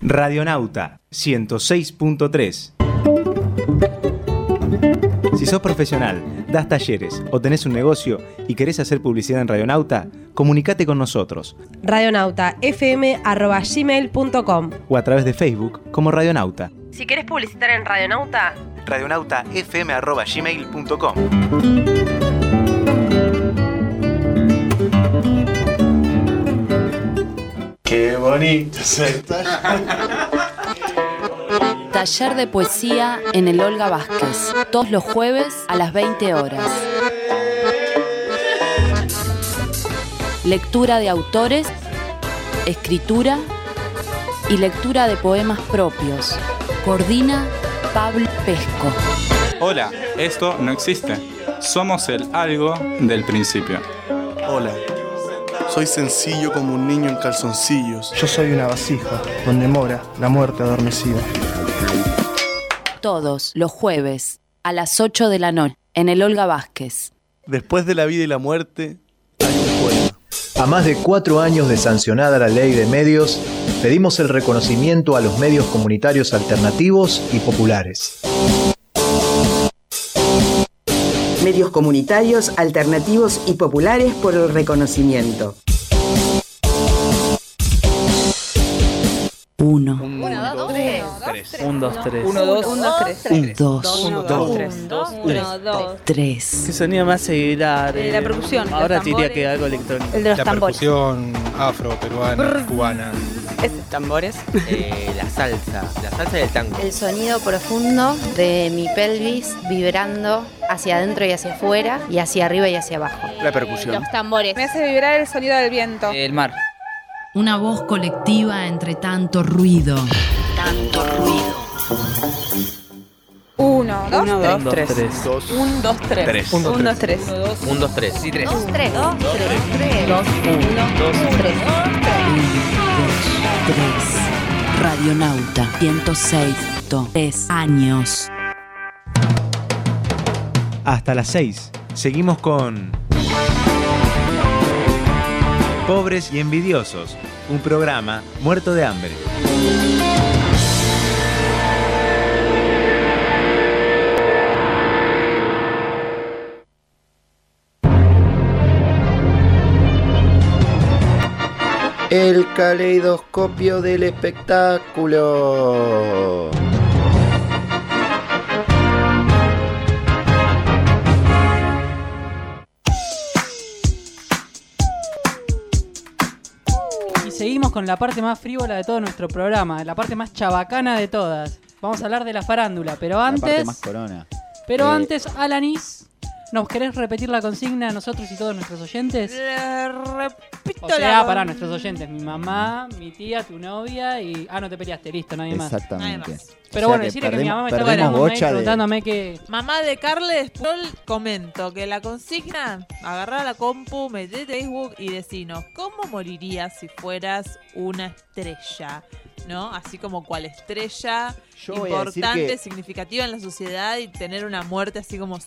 Radionauta 106.3. Si sos profesional, das talleres o tenés un negocio y querés hacer publicidad en Radionauta, comunicate con nosotros. radionautafm@gmail.com O a través de Facebook como Radionauta. Si querés publicitar en Radionauta, radionautafm@gmail.com. Qué bonito es esto. Taller de poesía en el Olga Vázquez, todos los jueves a las 20 horas. Lectura de autores, escritura y lectura de poemas propios. Coordina Pablo Pesco. Hola, esto no existe. Somos el algo del principio. Hola, soy sencillo como un niño en calzoncillos. Yo soy una vasija donde mora la muerte adormecida. Todos los jueves a las 8 de la noche en el Olga Vázquez. Después de la vida y la muerte, hay un poema. A más de 4 años de sancionada la ley de medios, pedimos el reconocimiento a los medios comunitarios alternativos y populares. Medios comunitarios, alternativos y populares por el reconocimiento. 1, 1, 2, 3. 1, 2, 3. 1, 2, 3. 3. ¿Qué sonido más seguirá? La percusión. Ahora te diría que algo electrónico. El de los tambores. Percusión afro, peruana, cubana. ¿Tambores? La salsa y el tango. El sonido profundo de mi pelvis vibrando hacia adentro y hacia afuera, y hacia arriba y hacia abajo. La percusión. Los tambores. Me hace vibrar el sonido del viento. El mar. Una voz colectiva entre tanto ruido. Tanto ruido. 1, 2, 3. 1, 2, 3. 1, 2, 3. 1, 2, 3. Sí, 3. 2, 3. 2, 1, 2, 3. 3. Radionauta 106.3 años. Hasta las 6. Seguimos con Pobres y Envidiosos, un programa muerto de hambre. El caleidoscopio del espectáculo. Seguimos con la parte más frívola de todo nuestro programa, la parte más chabacana de todas. Vamos a hablar de la farándula, pero antes... La parte más corona. Pero antes, Alanis, ¿nos querés repetir la consigna a nosotros y todos nuestros oyentes? Repito o sea, para nuestros oyentes, mi mamá, mi tía, tu novia y... Ah, no te peleaste, listo, nadie más. Exactamente. Pero bueno, decirle que mi mamá me está preguntándome que... Mamá de Carles, yo comento que la consigna, agarrá la compu, metete Facebook y decinos, ¿cómo morirías si fueras una estrella? ¿No? Así como cual estrella importante, significativa en la sociedad y tener una muerte así como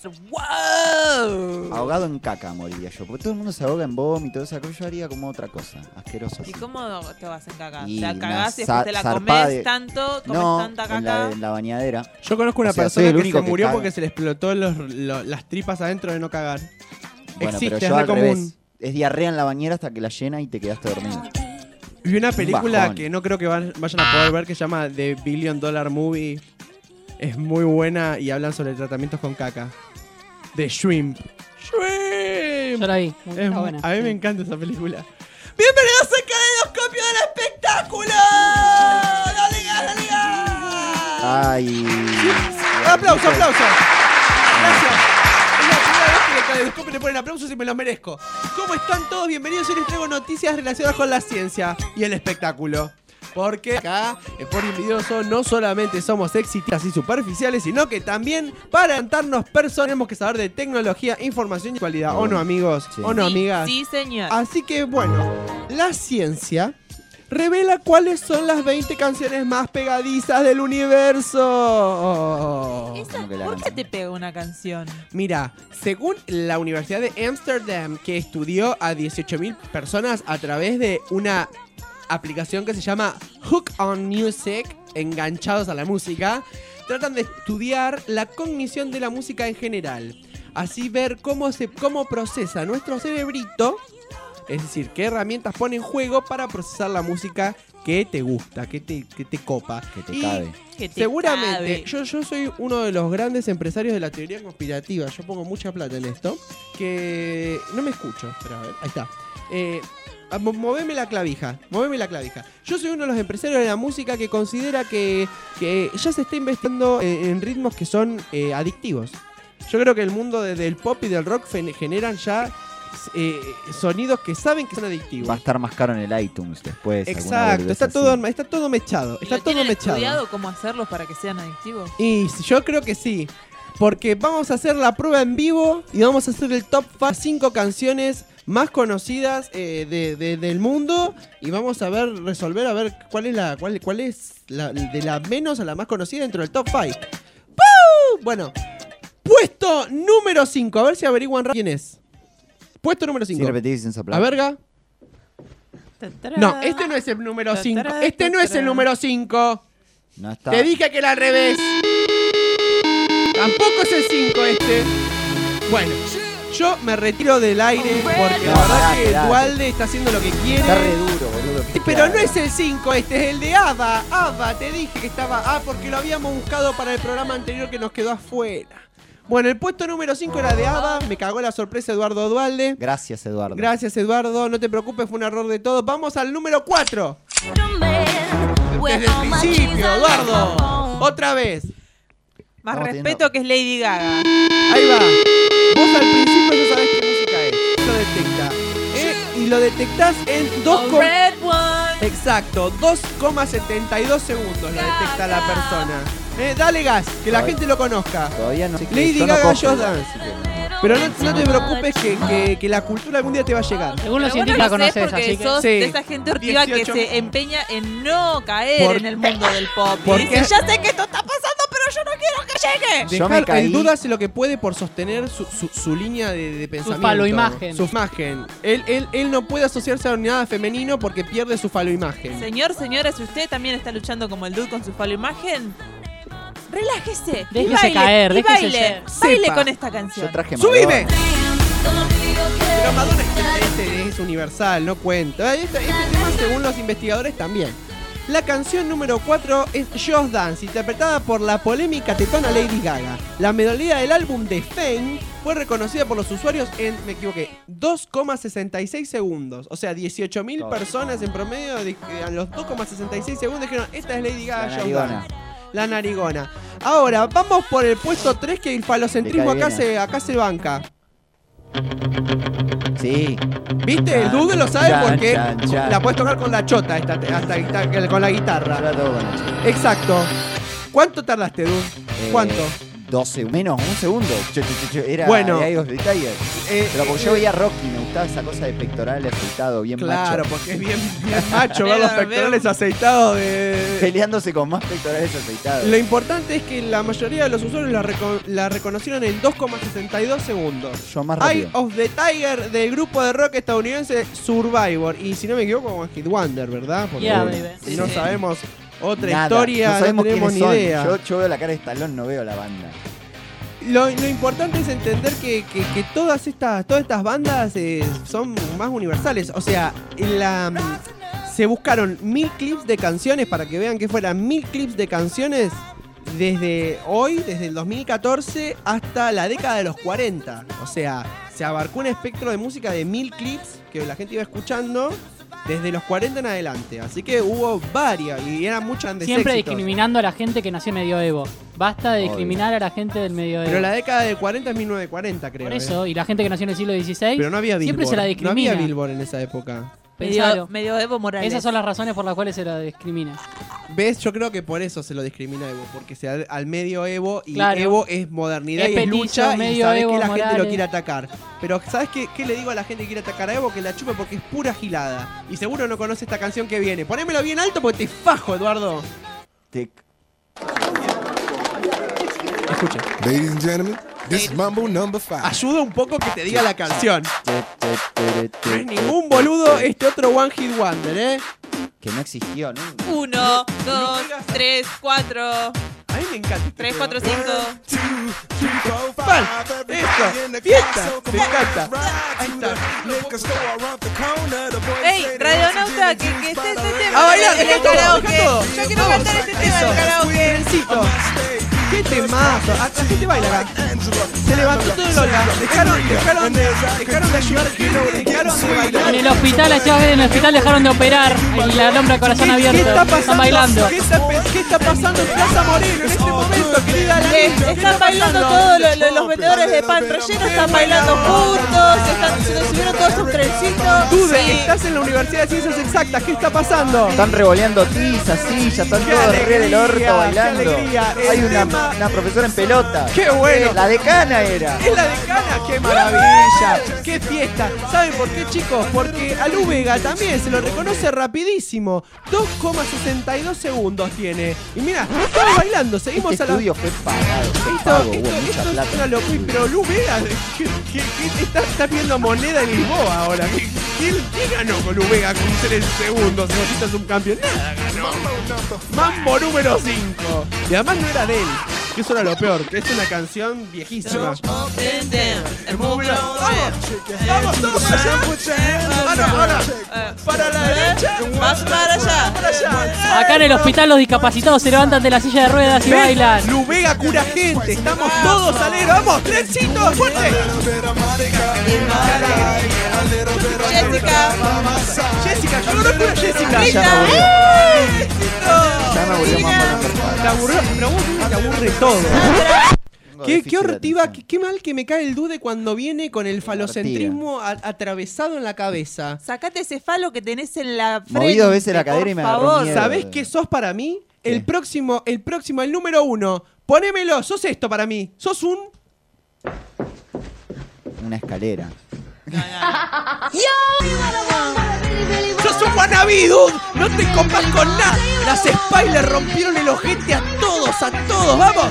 ¡wow! Ahogado en caca moriría yo, porque todo el mundo se ahoga en vómito, esa cosa. Yo haría como otra cosa, asqueroso. ¿Y cómo te vas en caca? Y o sea, cagás y después te la comés tanto, comes tanta caca. En la bañadera. Yo conozco una persona que se murió porque se le explotó las tripas adentro de no cagar. Bueno, existe, pero yo es re común. Es diarrea en la bañera hasta que la llena y te quedaste dormido. Vi una película que no creo que vayan a poder ver que se llama The $1 Billion Movie. Es muy buena y hablan sobre tratamientos con caca. The Shrimp. ¡Shrimp! Yo la vi. Está buena. A mí me encanta esa película. ¡Bienvenidos al caleidoscopio del espectáculo! ¡Dale gas, dale gas! ¡Ay! ¡Aplauso, aplauso! Gracias. Es la primera vez que el caleidoscopio le ponen aplausos y me los merezco. ¿Cómo están todos? Bienvenidos. Hoy les traigo noticias relacionadas con la ciencia y el espectáculo. Porque acá, en Por Envidioso, no solamente somos exitistas y superficiales, sino que también, para adelantarnos personas, tenemos que saber de tecnología, información y actualidad. ¿O no, amigos? Sí. ¿O no, amigas? Sí, señor. Así que, bueno, la ciencia revela cuáles son las 20 canciones más pegadizas del universo. ¿Por qué te pega una canción? Mira, según la Universidad de Ámsterdam, que estudió a 18.000 personas a través de una aplicación que se llama Hook on Music, enganchados a la música, tratan de estudiar la cognición de la música en general. Así ver cómo procesa nuestro cerebrito, es decir, qué herramientas pone en juego para procesar la música que te gusta, que te copa. Que te cabe. Seguramente, yo soy uno de los grandes empresarios de la teoría conspirativa. Yo pongo mucha plata en esto. Que no me escucho. Espera, a ver, ahí está. Moveme la clavija. Yo soy uno de los empresarios de la música que considera que ya se está investigando en ritmos que son adictivos. Yo creo que el mundo del pop y del rock generan ya sonidos que saben que son adictivos. Va a estar más caro en el iTunes después. Exacto, está todo mechado. Está todo ¿Tienen mechado. estudiado cómo hacerlos para que sean adictivos? Y yo creo que sí. Porque vamos a hacer la prueba en vivo y vamos a hacer el top 5 canciones más conocidas del mundo. Y vamos a resolver a ver cuál es de la menos a la más conocida dentro del top 5. Bueno, puesto número 5. A ver si averiguan quién es. Puesto número 5. Sí, repetí sin soplar. A verga. No, este no es el número 5. Este no es el número 5. No está. Te dije que era al revés. Tampoco es el 5 este. Bueno, yo me retiro del aire porque la verdad que Dualde está haciendo lo que quiere. Está re duro, boludo. Pero no es el 5 este, es el de ABBA. ABBA, te dije que estaba... porque lo habíamos buscado para el programa anterior que nos quedó afuera. Bueno, el puesto número 5 era de ABBA. Me cagó la sorpresa Eduardo Dualde. Gracias, Eduardo. Gracias, Eduardo. No te preocupes, fue un error de todos. Vamos al número 4. Desde el principio, Eduardo. Otra vez. Más respeto que es Lady Gaga. Ahí va. Vos al principio no sabés qué música es. Lo detecta. Y lo detectás en 2. Exacto, 2,72 segundos lo detecta la persona. Dale gas, que la gente lo conozca. Todavía no sé qué. Lady Gaga, Just Dance. Pero no te preocupes que la cultura algún día te va a llegar. Según los científicos conoces, porque así que... sos Sí. de esa gente hortiva que se empeña en no caer en el mundo del pop. Y Porque- dice, ya sé que esto está pasando, pero yo no quiero que llegue. Yo me Dejar caí. en duda hace lo que puede por sostener su línea de pensamiento. faloimagen. Su imagen. Él no puede asociarse a nada femenino porque pierde su faloimagen. Señora, si usted también está luchando como el dude con su faloimagen, relájese. Déjese y baile, caer, y déjese baile. ser. Baile Sepa. con esta canción. Yo traje ¡Subime! Madonna. Pero Madonna es universal, no cuenta. Este tema, según los investigadores, también. La canción número 4 es Just Dance, interpretada por la polémica tetona Lady Gaga. La melodía del álbum de Fame fue reconocida por los usuarios en, me equivoqué, 2,66 segundos. O sea, 18.000 personas en promedio a los 2,66 segundos dijeron, esta es Lady Gaga, La Just narigona. Dance. La narigona. Ahora, vamos por el puesto 3, que el falocentrismo acá se banca. Sí. ¿Viste? El dude lo sabe Chan, porque chan, chan. la puedes tocar con la chota, con la guitarra. Yo la toco con la chota. Exacto. ¿Cuánto tardaste, dude? ¿Cuánto? 12, menos, un segundo. Era Bueno. de Eye of the Tiger. Pero porque yo veía Rocky, me gustaba esa cosa de pectoral afeitado, bien Claro, macho. porque es bien macho ver los pectorales aceitados de... Peleándose con más pectorales afeitados. Lo importante es que la mayoría de los usuarios la reconocieron en 2,62 segundos. Yo más Eye rápido. of the Tiger del grupo de rock estadounidense Survivor. Y si no me equivoco, One Hit Wonder, ¿verdad? Porque Yeah, bueno, baby. si no Sí. sabemos otra Nada, historia, no sabemos tenemos ni quiénes son. idea. Yo veo la cara de Stallone, no veo la banda. Lo importante es entender que todas estas bandas son más universales. O sea, se buscaron 1000 clips de canciones para que vean que fueran 1000 clips de canciones desde el 2014 hasta la década de los 40. O sea, se abarcó un espectro de música de 1000 clips que la gente iba escuchando desde los 40 en adelante. Así que hubo varias y eran muchas de Siempre éxitos. discriminando a la gente que nació en medioevo. Basta de discriminar a la gente del medioevo. Pero la década del 40 es 1940, creo. Por eso, y la gente que nació en el siglo XVI, Pero no había Billboard. siempre se la No discrimina. había Billboard en esa época. Pensalo. Medio Evo Morales. Esas son las razones por las cuales se la discrimina. ¿Ves? Yo creo que por eso se lo discrimina Evo, porque se da al medio Evo y Claro. Evo es modernidad Es y es petizo, lucha y medio sabes Evo que la gente lo Morales. quiere atacar. Pero ¿sabes qué le digo a la gente que quiere atacar a Evo? Que la chupe porque es pura gilada. Y seguro no conoce esta canción que viene. Ponémelo bien alto porque te fajo, Eduardo. Escucha. Ladies and gentlemen, this is Mambo number 5. Ayuda un poco que te diga la canción. No es ningún boludo este otro One Hit Wonder, ¿eh? Que no existió, ¿no? 1, 2, 3, 4. A mí me encanta. 3, 4, 5. ¡Pan! ¡Esto! ¡Fiesta! ¡Me encanta! Ahí está. ¡Ey, radionauta! Que esté este tema. ¡A bailar! En el ¡Deja todo! karaoke. ¡Deja todo! Yo quiero cantar este tema en el karaoke. Necesito. ¡Qué temazo! ¿A qué te baila acá? Se levantó todo el Olga. Dejaron de ayudar, dejaron de bailar. En el hospital dejaron de operar el hombre a corazón abierto. ¿Qué está pasando? Están bailando. ¿Qué está pasando en Plaza Moreno en este momento, querida Alain? Están bailando todos los vendedores de pan relleno, están bailando juntos, se subieron todos sus trencitos. Dude, estás en la Universidad de Ciencias Exactas, ¿qué está pasando? Están revoleando tizas, sillas, están todos re del orto bailando. Hay una profesora en pelota. ¡Qué bueno! La decana era. Es la decana, qué maravilla, qué fiesta. ¿Saben por qué, chicos? Porque a Lu Vega también se lo reconoce rapidísimo. 2,62 segundos tiene. Y mira, estamos bailando, seguimos este a la... estudio fue pagado, mucha plata. Es una locura, pero Lu Vega, ¿qué está viendo moneda en Lisboa ahora? ¿Quién ganó con Lu Vega con ser el segundo? Si necesitas un campeón, nada ganó. Mambo número 5. Y además no era de él. Que eso era lo peor, que es una canción viejísima. ¡Vamos todos allá! Ahora, para la derecha, más para allá. Acá en el hospital los discapacitados se levantan de la silla de ruedas y bailan. Lu Vega cura gente, estamos todos alegres. ¡Vamos, trencito, fuerte! Jessica, yo no cura Jessica. Ya me aburrió más. Te aburrió, pero vos te aburre todo. Qué hortiva, qué mal que me cae el Dude cuando viene con el falocentrismo atravesado en la cabeza. Sacate ese falo que tenés en la frente. Moví 2 veces la cadera y me agarró miedo. ¿Sabés qué sos para mí? El próximo, el número 1. Ponémelo, sos esto para mí. Sos una escalera. ¡Sos un wannabe, dude! ¡No te copas con nada! Las Spice le rompieron el ojete a todos, ¡vamos!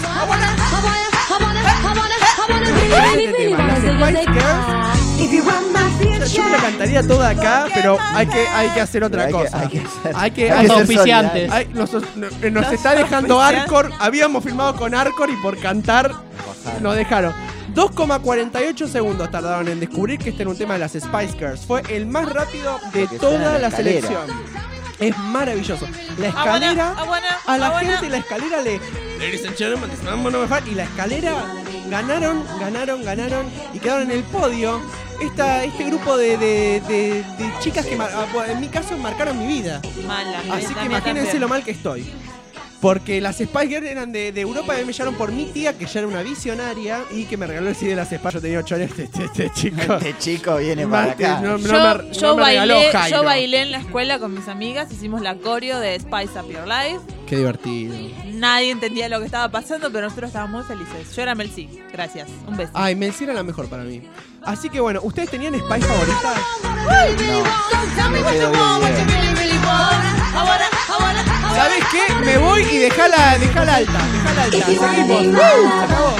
Las Spice Girls. Yo me la cantaría toda acá, pero hay que hacer otra cosa. Hay que ser auspiciantes. Nos está dejando Arcor. Habíamos filmado con Arcor y por cantar nos dejaron. 2,48 segundos tardaron en descubrir que este era un tema de las Spice Girls. Fue el más rápido de toda la selección. Es maravilloso. La escalera, a la gente la escalera Ladies and gentlemen, this number number 5. Y la escalera ganaron y quedaron en el podio. Este grupo de chicas que en mi caso marcaron mi vida. Así que imagínense lo mal que estoy. Porque las Spice Girls eran de Europa y me llamaron por mi tía, que ya era una visionaria y que me regaló el CD de las Spice. Yo tenía 8 años. Este chico viene para acá. Yo bailé en la escuela con mis amigas, hicimos la coreo de Spice Up Your Life. Qué divertido. Nadie entendía lo que estaba pasando, pero nosotros estábamos muy felices. Yo era Mel C, gracias. Un beso. Ay, Mel C era la mejor para mí. Así que bueno, ¿ustedes tenían Spice favorita? ¿Sabes qué? Me voy y dejala alta. Seguimos. Se acabó.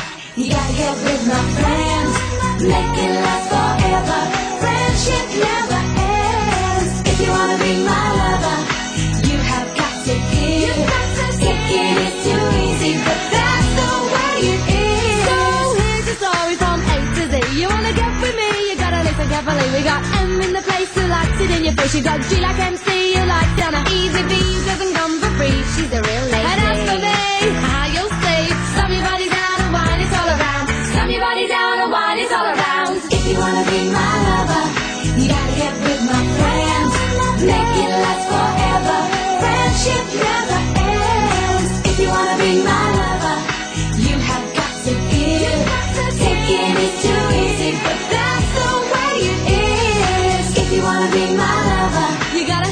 We got M in the place who likes it in your face. You got G like MC, you like Donna. Easy V doesn't come for free. She's a real lady. And as for me, how you'll see. Slam your body down and wine it's all around. Slam your body down and wine it's all around. If you wanna be my lover, you gotta get with my friends. Make it last forever. Friendship never ends. If you wanna be my lover, you have got to give. Taking it too easy, but that's the way it is. If you wanna be my lover, you gotta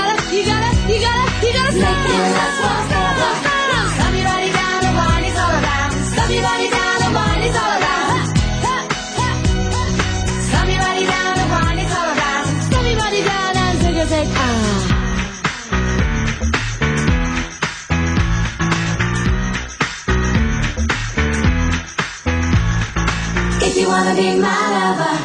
make it last forever. Slam your body down and wine is all around. Slam your body down and wine is all around. Slam your body down and wine is all around. Slam your body down and take a take. If you wanna be my lover.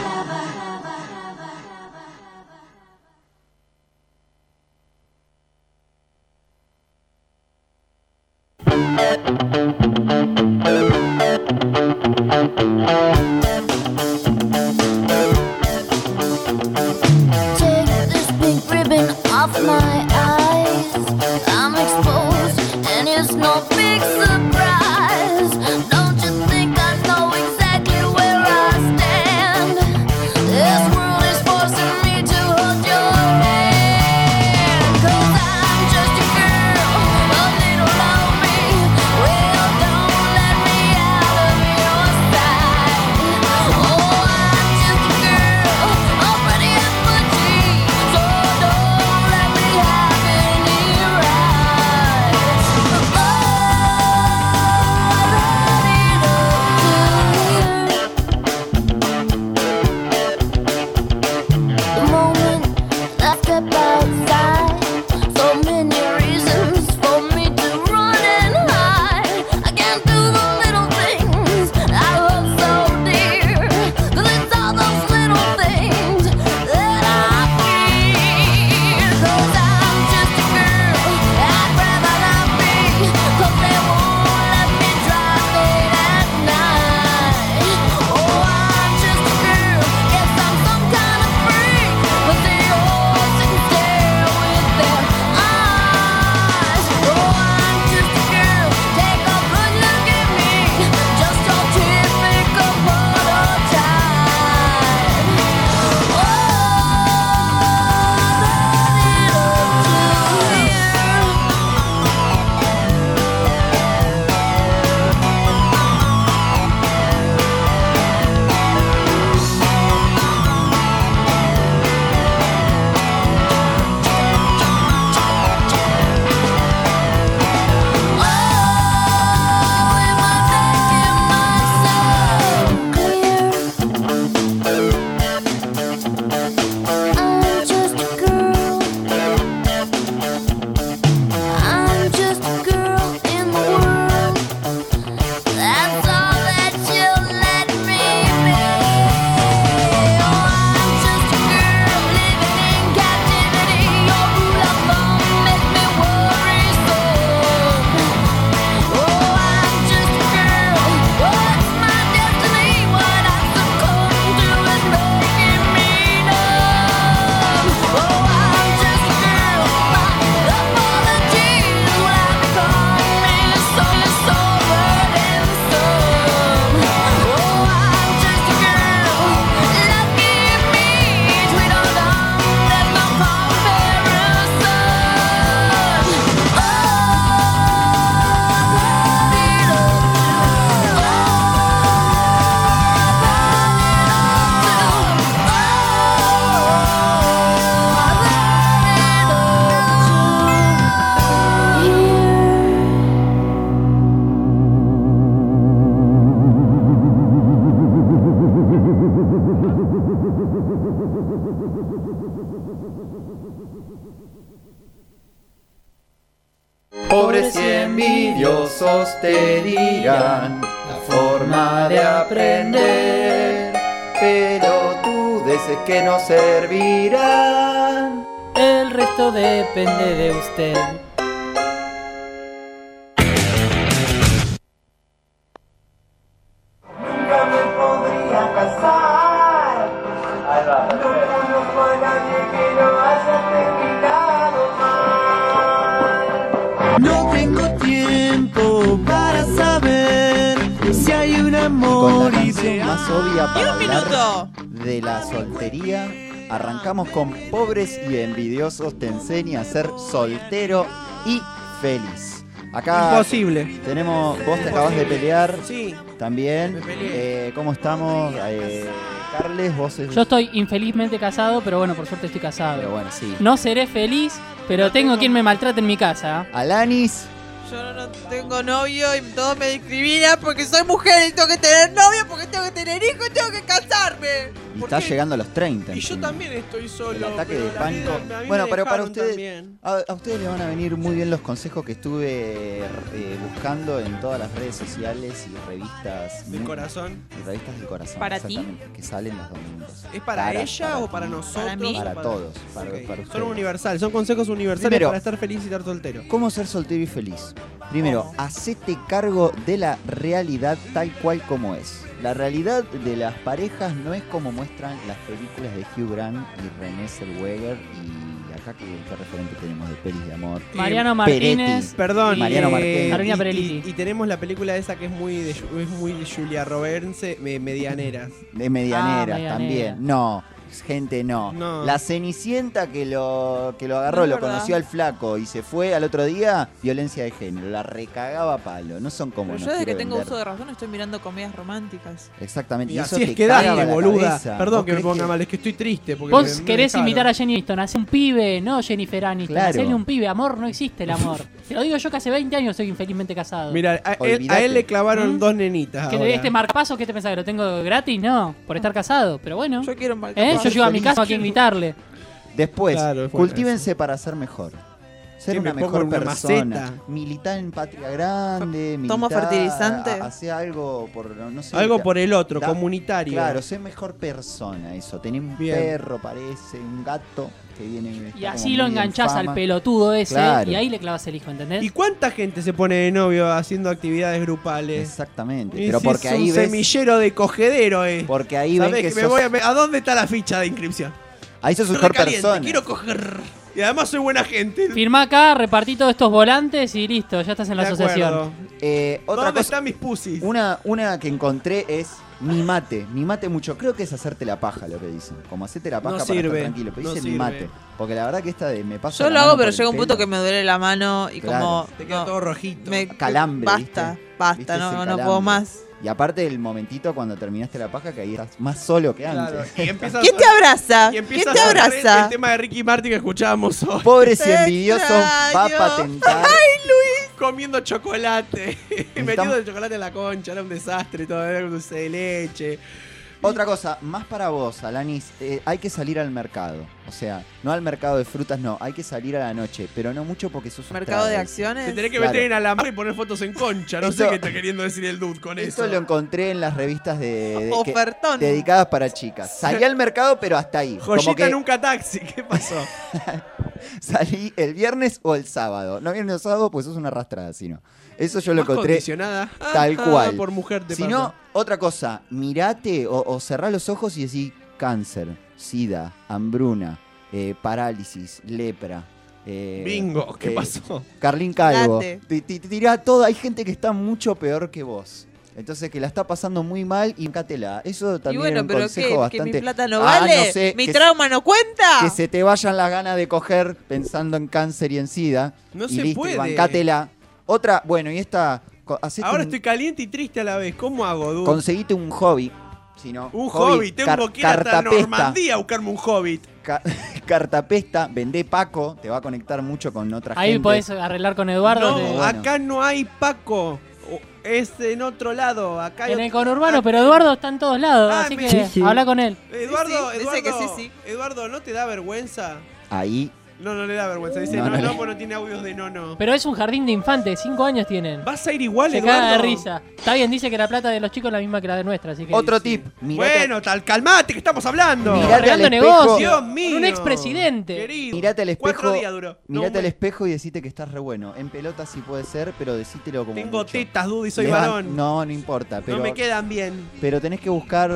Take this pink ribbon off my eyes. I'm exposed, and it's no big surprise. Don't you think I know exactly where I stand? This world is forcing me to hold your hand. 'Cause I'm just a girl, a little lonely. Well, don't let me out of your sight. Oh, I'm just a girl, already in my jeans. So don't let me have any rights. Oh, the moment I step outside, so many reasons for me to run and hide. I can't do the little things I hold so dear, 'cause it's all those little things that I fear. 'Cause I'm just a girl, I'd rather not be, 'cause they won't let me drive late at night. Oh, I'm just a girl, guess I'm some kind of freak, but they all sit and stare with their eyes. Oh, I'm just a girl, take a good look at me, just your typical prototype. Oh, I'm just a girl. I'm just a girl in the world. That's all that you'll let me be. Oh, I'm just a girl living in captivity. Your rule of thumb makes me worrisome. Oh, I'm just a girl. What's my destiny? What I succumb to is making me numb. Oh, I'm just a girl. My apologies will have become me so burdensome. Oh, I'm just a girl. Lucky me, sweet or dumb, there's no comparison. Pobres y envidiosos te dirán la forma de aprender, pelotudeces que no servirán. El resto depende de usted. Nunca me podría casar. No conozco a nadie que no haya terminado mal. No tengo tiempo para saber si hay un amor Con la canción más obvia para hablar de la soltería, arrancamos con Pobres y envidiosos te enseña a ser soltero y feliz. Acá Imposible. tenemos, vos te acabas de pelear. Sí. También. Me peleé. ¿Cómo estamos? Carles, vos... Yo estoy infelizmente casado, pero bueno, por suerte estoy casado. Pero bueno, sí. No seré feliz, pero tengo quien me maltrate en mi casa. Alanis. Yo no tengo novio y todos me discriminan porque soy mujer y tengo que tener novio, porque tengo que tener hijos y tengo que casarme. Y está llegando a los 30. Y yo también estoy solo. El ataque pero de la pánico. vida- a mí Bueno, me pero para dejaron ustedes, también. a ustedes les van a venir muy bien los consejos que estuve buscando en todas las redes sociales y revistas. ¿Del corazón? Y revistas del corazón. ¿Para ti? exactamente, que salen los domingos. ¿Es para ella o para ti. nosotros? Para mí. Para todos. Para Ok. ustedes. Son universales, son consejos universales Primero, para estar feliz y estar soltero. ¿Cómo ser soltero y feliz? Primero, hacete cargo de la realidad tal cual como es. La realidad de las parejas no es como muestran las películas de Hugh Grant y Renée Zellweger y acá ¿qué referente tenemos de pelis de amor? Mariano Martínez. Perdón, Mariano Martínez. Carolina Pereliti. Y tenemos la película esa que es muy de Julia Roberts, Medianeras. De Medianeras Medianeras. también. No. Gente, no. La Cenicienta que lo agarró, No, lo ¿verdad? conoció al flaco y se fue al otro día, violencia de género. La recagaba a palo. No son como Pero nos yo desde que quiere tengo vender. uso de razón estoy mirando comedias románticas. Exactamente. Y Y eso así te es que caga dale, la boluda. cabeza. Perdón ¿Vos que me creés ponga mal, es que estoy triste. Porque Vos me querés dejaron. imitar a Jenny Aniston, hace un pibe, no Jennifer Aniston, Claro. hacele un pibe, amor, no existe el amor. Te lo digo yo que hace 20 años soy infelizmente casado. Mira, a Olvídate. él le clavaron 2 nenitas. ¿Que ahora. este marcapaso qué te pensás que lo tengo gratis? No, por estar casado, pero bueno. Yo quiero un marcapaso. Yo llego a mi Feliz. casa aquí a invitarle. Después, Claro, fue cultívense para ser mejor. Ser ¿Qué, una me pongo mejor en una persona. maceta? Militar en Patria Grande. ¿Tomo militar, fertilizante? Hacer algo por, no sé. Algo por el otro, da- comunitario. Claro, ser mejor persona, eso. Tenés un Bien. perro, parece, un gato que viene. Y está como así muy lo en enganchás fama. al pelotudo ese Claro. y ahí le clavas el hijo, ¿entendés? ¿Y cuánta gente se pone de novio haciendo actividades grupales? Exactamente. Y Pero si porque es ahí un ves. semillero de cogedero, Porque ahí ven ¿Sabés que que sos. ¿A dónde está la ficha de inscripción? Ahí sos Soy mejor recaliente, persona. quiero coger. Y además soy buena gente. Firmá acá, repartí todos estos volantes y listo, ya estás en la De asociación. acuerdo. Otra ¿Dónde cosa, están mis pussies? una que encontré es mimate. Mimate mucho. Creo que es hacerte la paja lo que dicen. Como hacerte la paja No para sirve, estar tranquilo. Pero no dice sirve. mimate. Porque la verdad que esta de me pasa Yo la lo hago, mano pero por llega el un punto pelo. que me duele la mano y Claro. como. Te queda no, todo rojito. Calambre, Basta, ¿viste? basta, ¿Viste no, ese no calambre? puedo más. Y aparte el momentito cuando terminaste la paja que ahí estás más solo que antes. Claro, y empieza a ¿Quién te sonar- abraza? y empieza ¿Quién te a sonar abraza? El tema de Ricky Martin que escuchábamos hoy. Pobres y envidiosos va a Extraño. patentar. Comiendo chocolate. Metido Estamos- el chocolate en la concha. Era un desastre. Todo era un dulce de leche. Otra cosa, más para vos, Alanis, hay que salir al mercado. O sea, no al mercado de frutas, no. Hay que salir a la noche, pero no mucho porque sos un ¿Mercado de travel. acciones? Te tenés que Claro. meter en alambre y poner fotos en concha. No sé Esto- qué está queriendo decir el dude con Esto eso. lo encontré en las revistas Ofertón. dedicadas para chicas. Salí al mercado, pero hasta ahí. Como Joyita que nunca taxi. ¿Qué pasó? salí el viernes o el sábado. No viernes o sábado, pues sos una arrastrada, sino. Eso yo lo Más encontré condicionada. tal cual. Por mujer te Si pasa. no, otra cosa, mirate o cerrá los ojos y decís cáncer, sida, hambruna, parálisis, lepra. Bingo, ¿qué pasó? Carlín Calvo. Late. Te tirá todo. Hay gente que está mucho peor que vos. Entonces que la está pasando muy mal y cántela. Eso Y también bueno, es un pero consejo ¿qué? bastante. ¿Que mi plata no Ah, vale? no sé, ¿Mi que trauma no cuenta? que se te vayan las ganas de coger pensando en cáncer y en sida. No y se listo, puede. y bancátela. Otra, bueno, y esta. hacete Ahora un- estoy caliente y triste a la vez. ¿Cómo hago, dude? Conseguite un hobby. Si no, Un hobbit. Tengo que ir hasta cartapesta. Normandía a buscarme un hobbit. Cartapesta, vendé Paco, te va a conectar mucho con otra Ahí gente. podés arreglar con Eduardo. No, te- acá no hay Paco. Es en otro lado. Acá hay En el otro- conurbano, pero Eduardo está en todos lados, Ah, así mira. que Sí, sí. habla con él. Eduardo, Sí, sí, Eduardo, dice que sí, sí. Eduardo, ¿no te da vergüenza? Ahí, No, no le da vergüenza. Dice No, no, no no, le- porque no tiene audios de no. Pero es un jardín de infantes, 5 años tienen. ¿Vas a ir igual, Se Eduardo? caga de risa. Está bien, dice que la plata de los chicos es la misma que la de nuestra, así que... otro tip. Mirate, Bueno, calmate, que estamos hablando. Mirate al Arreglando espejo. negocio. Dios mío. Un expresidente. Querido. mirate al espejo. 4 días duró. No, Mirate al me- espejo y decite que estás re bueno. En pelota sí puede ser, pero decítelo como Tengo mucho. tetas, dude, y soy Levan- varón. No, no importa. Pero, No me quedan bien. pero tenés que buscar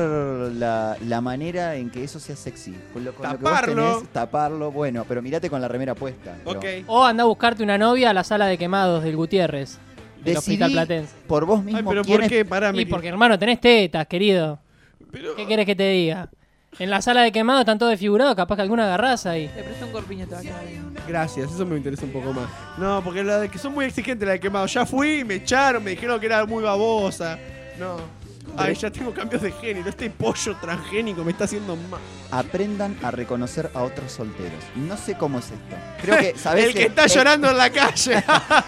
la manera en que eso sea sexy. Con lo que vos Taparlo. tenés, taparlo. Bueno, pero mirate con la remera puesta. pero Ok. O anda a buscarte una novia a la sala de quemados del Gutiérrez, del Decidí Hospital Platense. por vos Ay, mismo pero quién ¿por es- qué? Parame. Y porque, hermano, tenés tetas, querido. Pero- ¿Qué querés que te diga? En la sala de quemados están todos desfigurados, capaz que alguna agarrás ahí. Te presto un corpiño, te va a quedar bien. Gracias, eso me interesa un poco más. No, porque la de que son muy exigentes la de quemado. Ya fui, me echaron, me dijeron que era muy babosa. No. Ay, ya tengo cambios de género. Este pollo transgénico me está haciendo mal. Aprendan a reconocer a otros solteros. No sé cómo es esto. Creo que, ¿sabés? El que está llorando en la calle.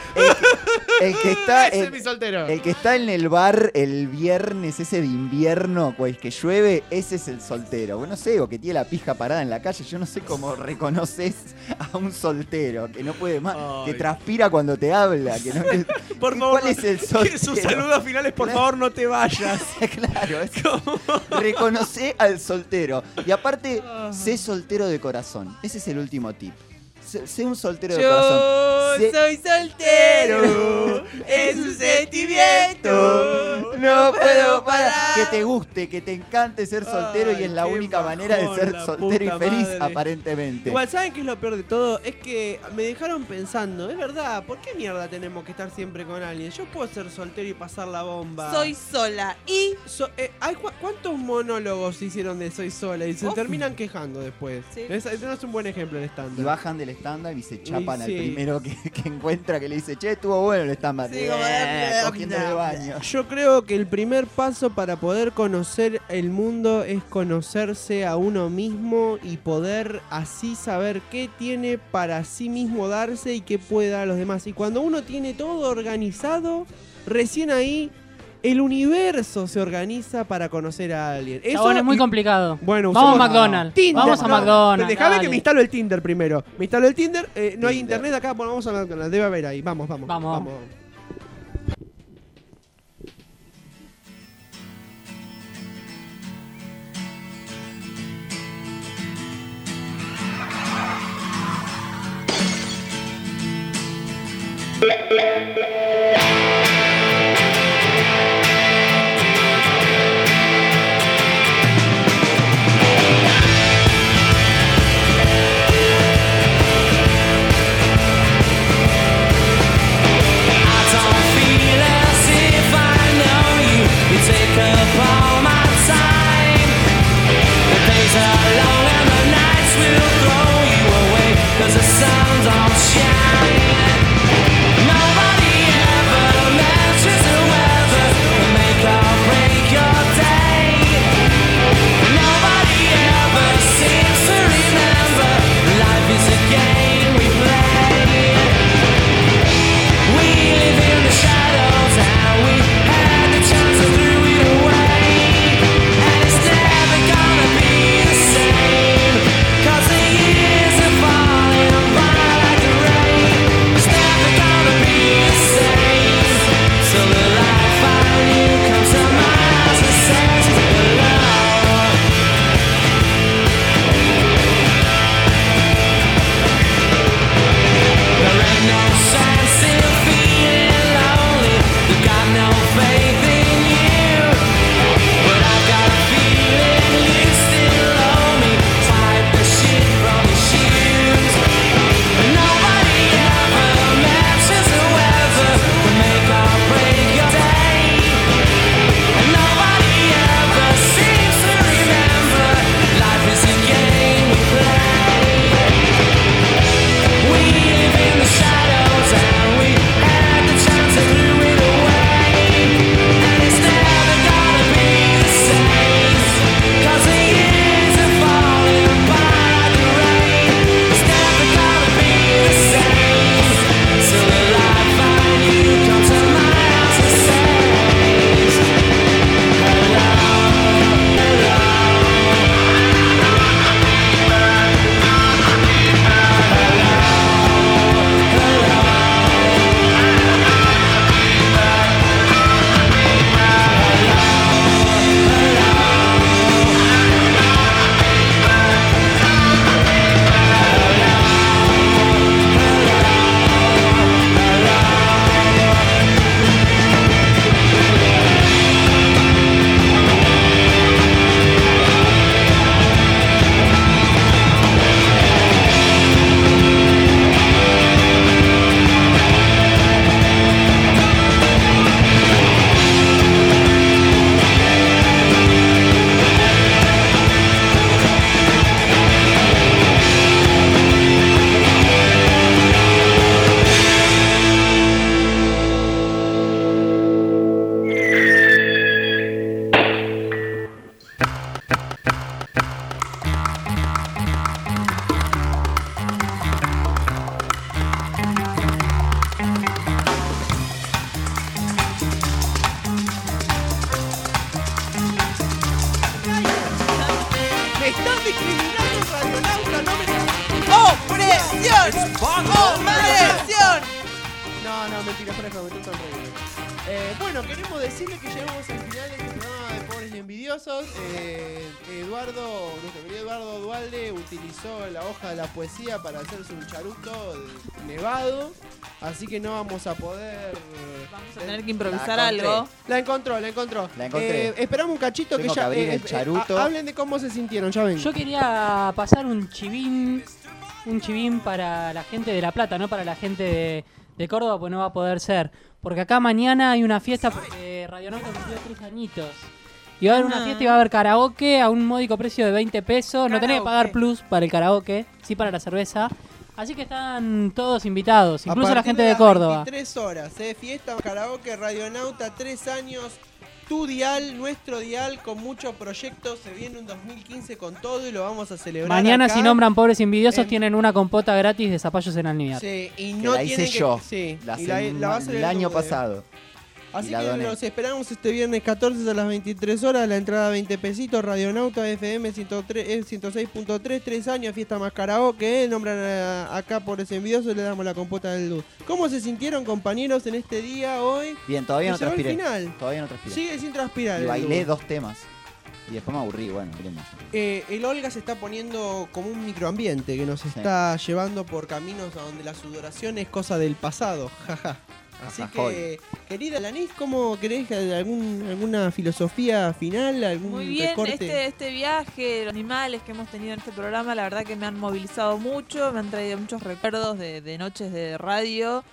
El que está, Ese es mi soltero. el que está en el bar el viernes ese de invierno, pues que llueve, ese es el soltero. Bueno, no sé, o que tiene la pija parada en la calle. Yo no sé cómo reconoces a un soltero que no puede más, que Ay. transpira cuando te habla. Que no, que- Por favor, ¿Cuál es el soltero? sus saludos finales, por favor, no te vayas. Claro, reconoce al soltero. Y aparte, sé soltero de corazón. Ese es el último tip. sé un soltero de corazón. Yo soy soltero, es un sentimiento, no puedo parar. Que te guste, que te encante ser soltero y es la única manera de ser soltero y feliz, aparentemente. Igual, ¿saben qué es lo peor de todo? Es que me dejaron pensando, es verdad, ¿por qué mierda tenemos que estar siempre con alguien? Yo puedo ser soltero y pasar la bomba. Soy sola y... ¿Cuántos monólogos hicieron de soy sola y se terminan quejando después? Sí. Ese no es un buen ejemplo el stand-up. Y bajan del stand-up y se chapan Sí. al primero que encuentra, que le dice, che, estuvo bueno el stand-up. Sí, cogiendo de baño. Yo creo que el primer paso para poder conocer el mundo es conocerse a uno mismo y poder así saber qué tiene para sí mismo darse y qué puede dar a los demás. Y cuando uno tiene todo organizado, recién ahí el universo se organiza para conocer a alguien. Eso es muy complicado. Bueno, vamos a McDonald's. Tinder, vamos a McDonald's. Déjame dale. que me instalo el Tinder primero. Me instalo el Tinder, no hay internet acá, bueno, vamos a McDonald's. Debe haber ahí. Vamos. envidiosos, nuestro querido Eduardo Dualde utilizó la hoja de la poesía para hacerse un charuto nevado, así que no vamos a poder... Vamos a tener que improvisar algo. La encontró. La encontré. Esperamos un cachito. Tengo que abrir el charuto. Hablen de cómo se sintieron, ya ven. Yo quería pasar un chivín para la gente de La Plata, no para la gente de Córdoba, pues no va a poder ser. Porque acá mañana hay una fiesta porque Radionauta cumplió 3 añitos. Y va a haber una fiesta y va a haber karaoke a un módico precio de 20 pesos. No tenés que pagar plus para el karaoke, sí para la cerveza. Así que están todos invitados, incluso la gente de Córdoba. 23 horas, fiesta, karaoke, Radionauta, 3 años. Tu dial, nuestro dial, con muchos proyectos. Se viene un 2015 con todo y lo vamos a celebrar. Mañana, acá. Si nombran pobres envidiosos, tienen una compota gratis de zapallos en almíbar. Sí, y que no la hice yo. Sí, la va a hacer el año pasado. Así que los esperamos este viernes 14 a las 23 horas. La entrada 20 pesitos. Radionauta FM 106.3. 3 años, fiesta más karaoke. Nombran acá por ese envidioso y le damos la compota del luz. ¿Cómo se sintieron, compañeros, en este día hoy? Bien, todavía no transpiré. Todavía no transpiré. Sigue sin transpirar. Y bailé 2 temas. Y después me aburrí, bueno, más. El Olga se está poniendo como un microambiente que nos está llevando por caminos a donde la sudoración es cosa del pasado. Jaja. Así que, querida Alanis, ¿cómo querés alguna filosofía final? ¿Algún Muy bien, recorte? este viaje, los animales que hemos tenido en este programa, la verdad que me han movilizado mucho, me han traído muchos recuerdos de noches de radio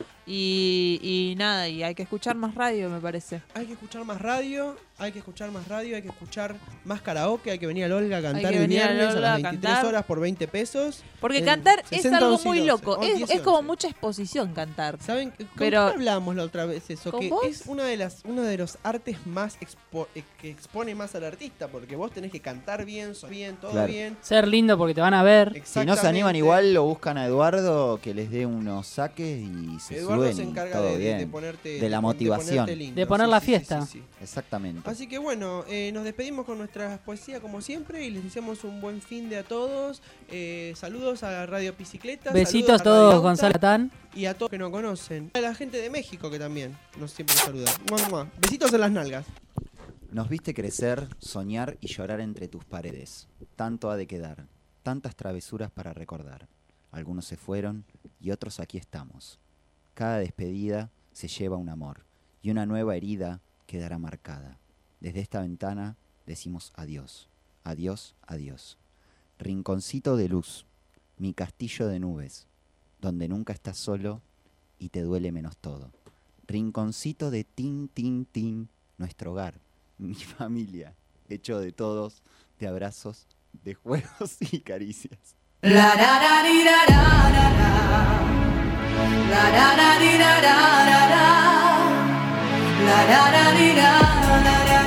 y nada, y hay que escuchar más radio, me parece. Hay que escuchar más radio, hay que escuchar más karaoke, hay que venir al Olga a cantar el viernes a las 23 horas por 20 pesos. Porque cantar es algo muy loco, es como mucha exposición cantar. ¿Saben? Pero hablamos la otra vez eso, que vos? es uno de los artes más que expone más al artista, porque vos tenés que cantar bien, todo bien. Ser lindo porque te van a ver. Si no se animan igual, lo buscan a Eduardo que les dé unos saques y se Eduardo suben se encarga todo de bien. ponerte de la motivación. De poner la fiesta. Sí. Exactamente. Así que bueno, nos despedimos con nuestra poesía como siempre y les deseamos un buen fin de a todos. Saludos a Radio Bicicleta. Besitos a todos, Gonzalo Tan. Y a todos que no conocen. A la gente de México que también nos siempre saluda. Besitos en las nalgas. Nos viste crecer, soñar y llorar entre tus paredes. Tanto ha de quedar, tantas travesuras para recordar. Algunos se fueron y otros aquí estamos. Cada despedida se lleva un amor y una nueva herida quedará marcada. Desde esta ventana decimos adiós, adiós, adiós. Rinconcito de luz, mi castillo de nubes, donde nunca estás solo y te duele menos todo. Rinconcito de tin, tin, tin, nuestro hogar, mi familia, hecho de todos, de abrazos, de juegos y caricias. La la la di, la la la la. La la la di, la la la la. La la la di, la la la.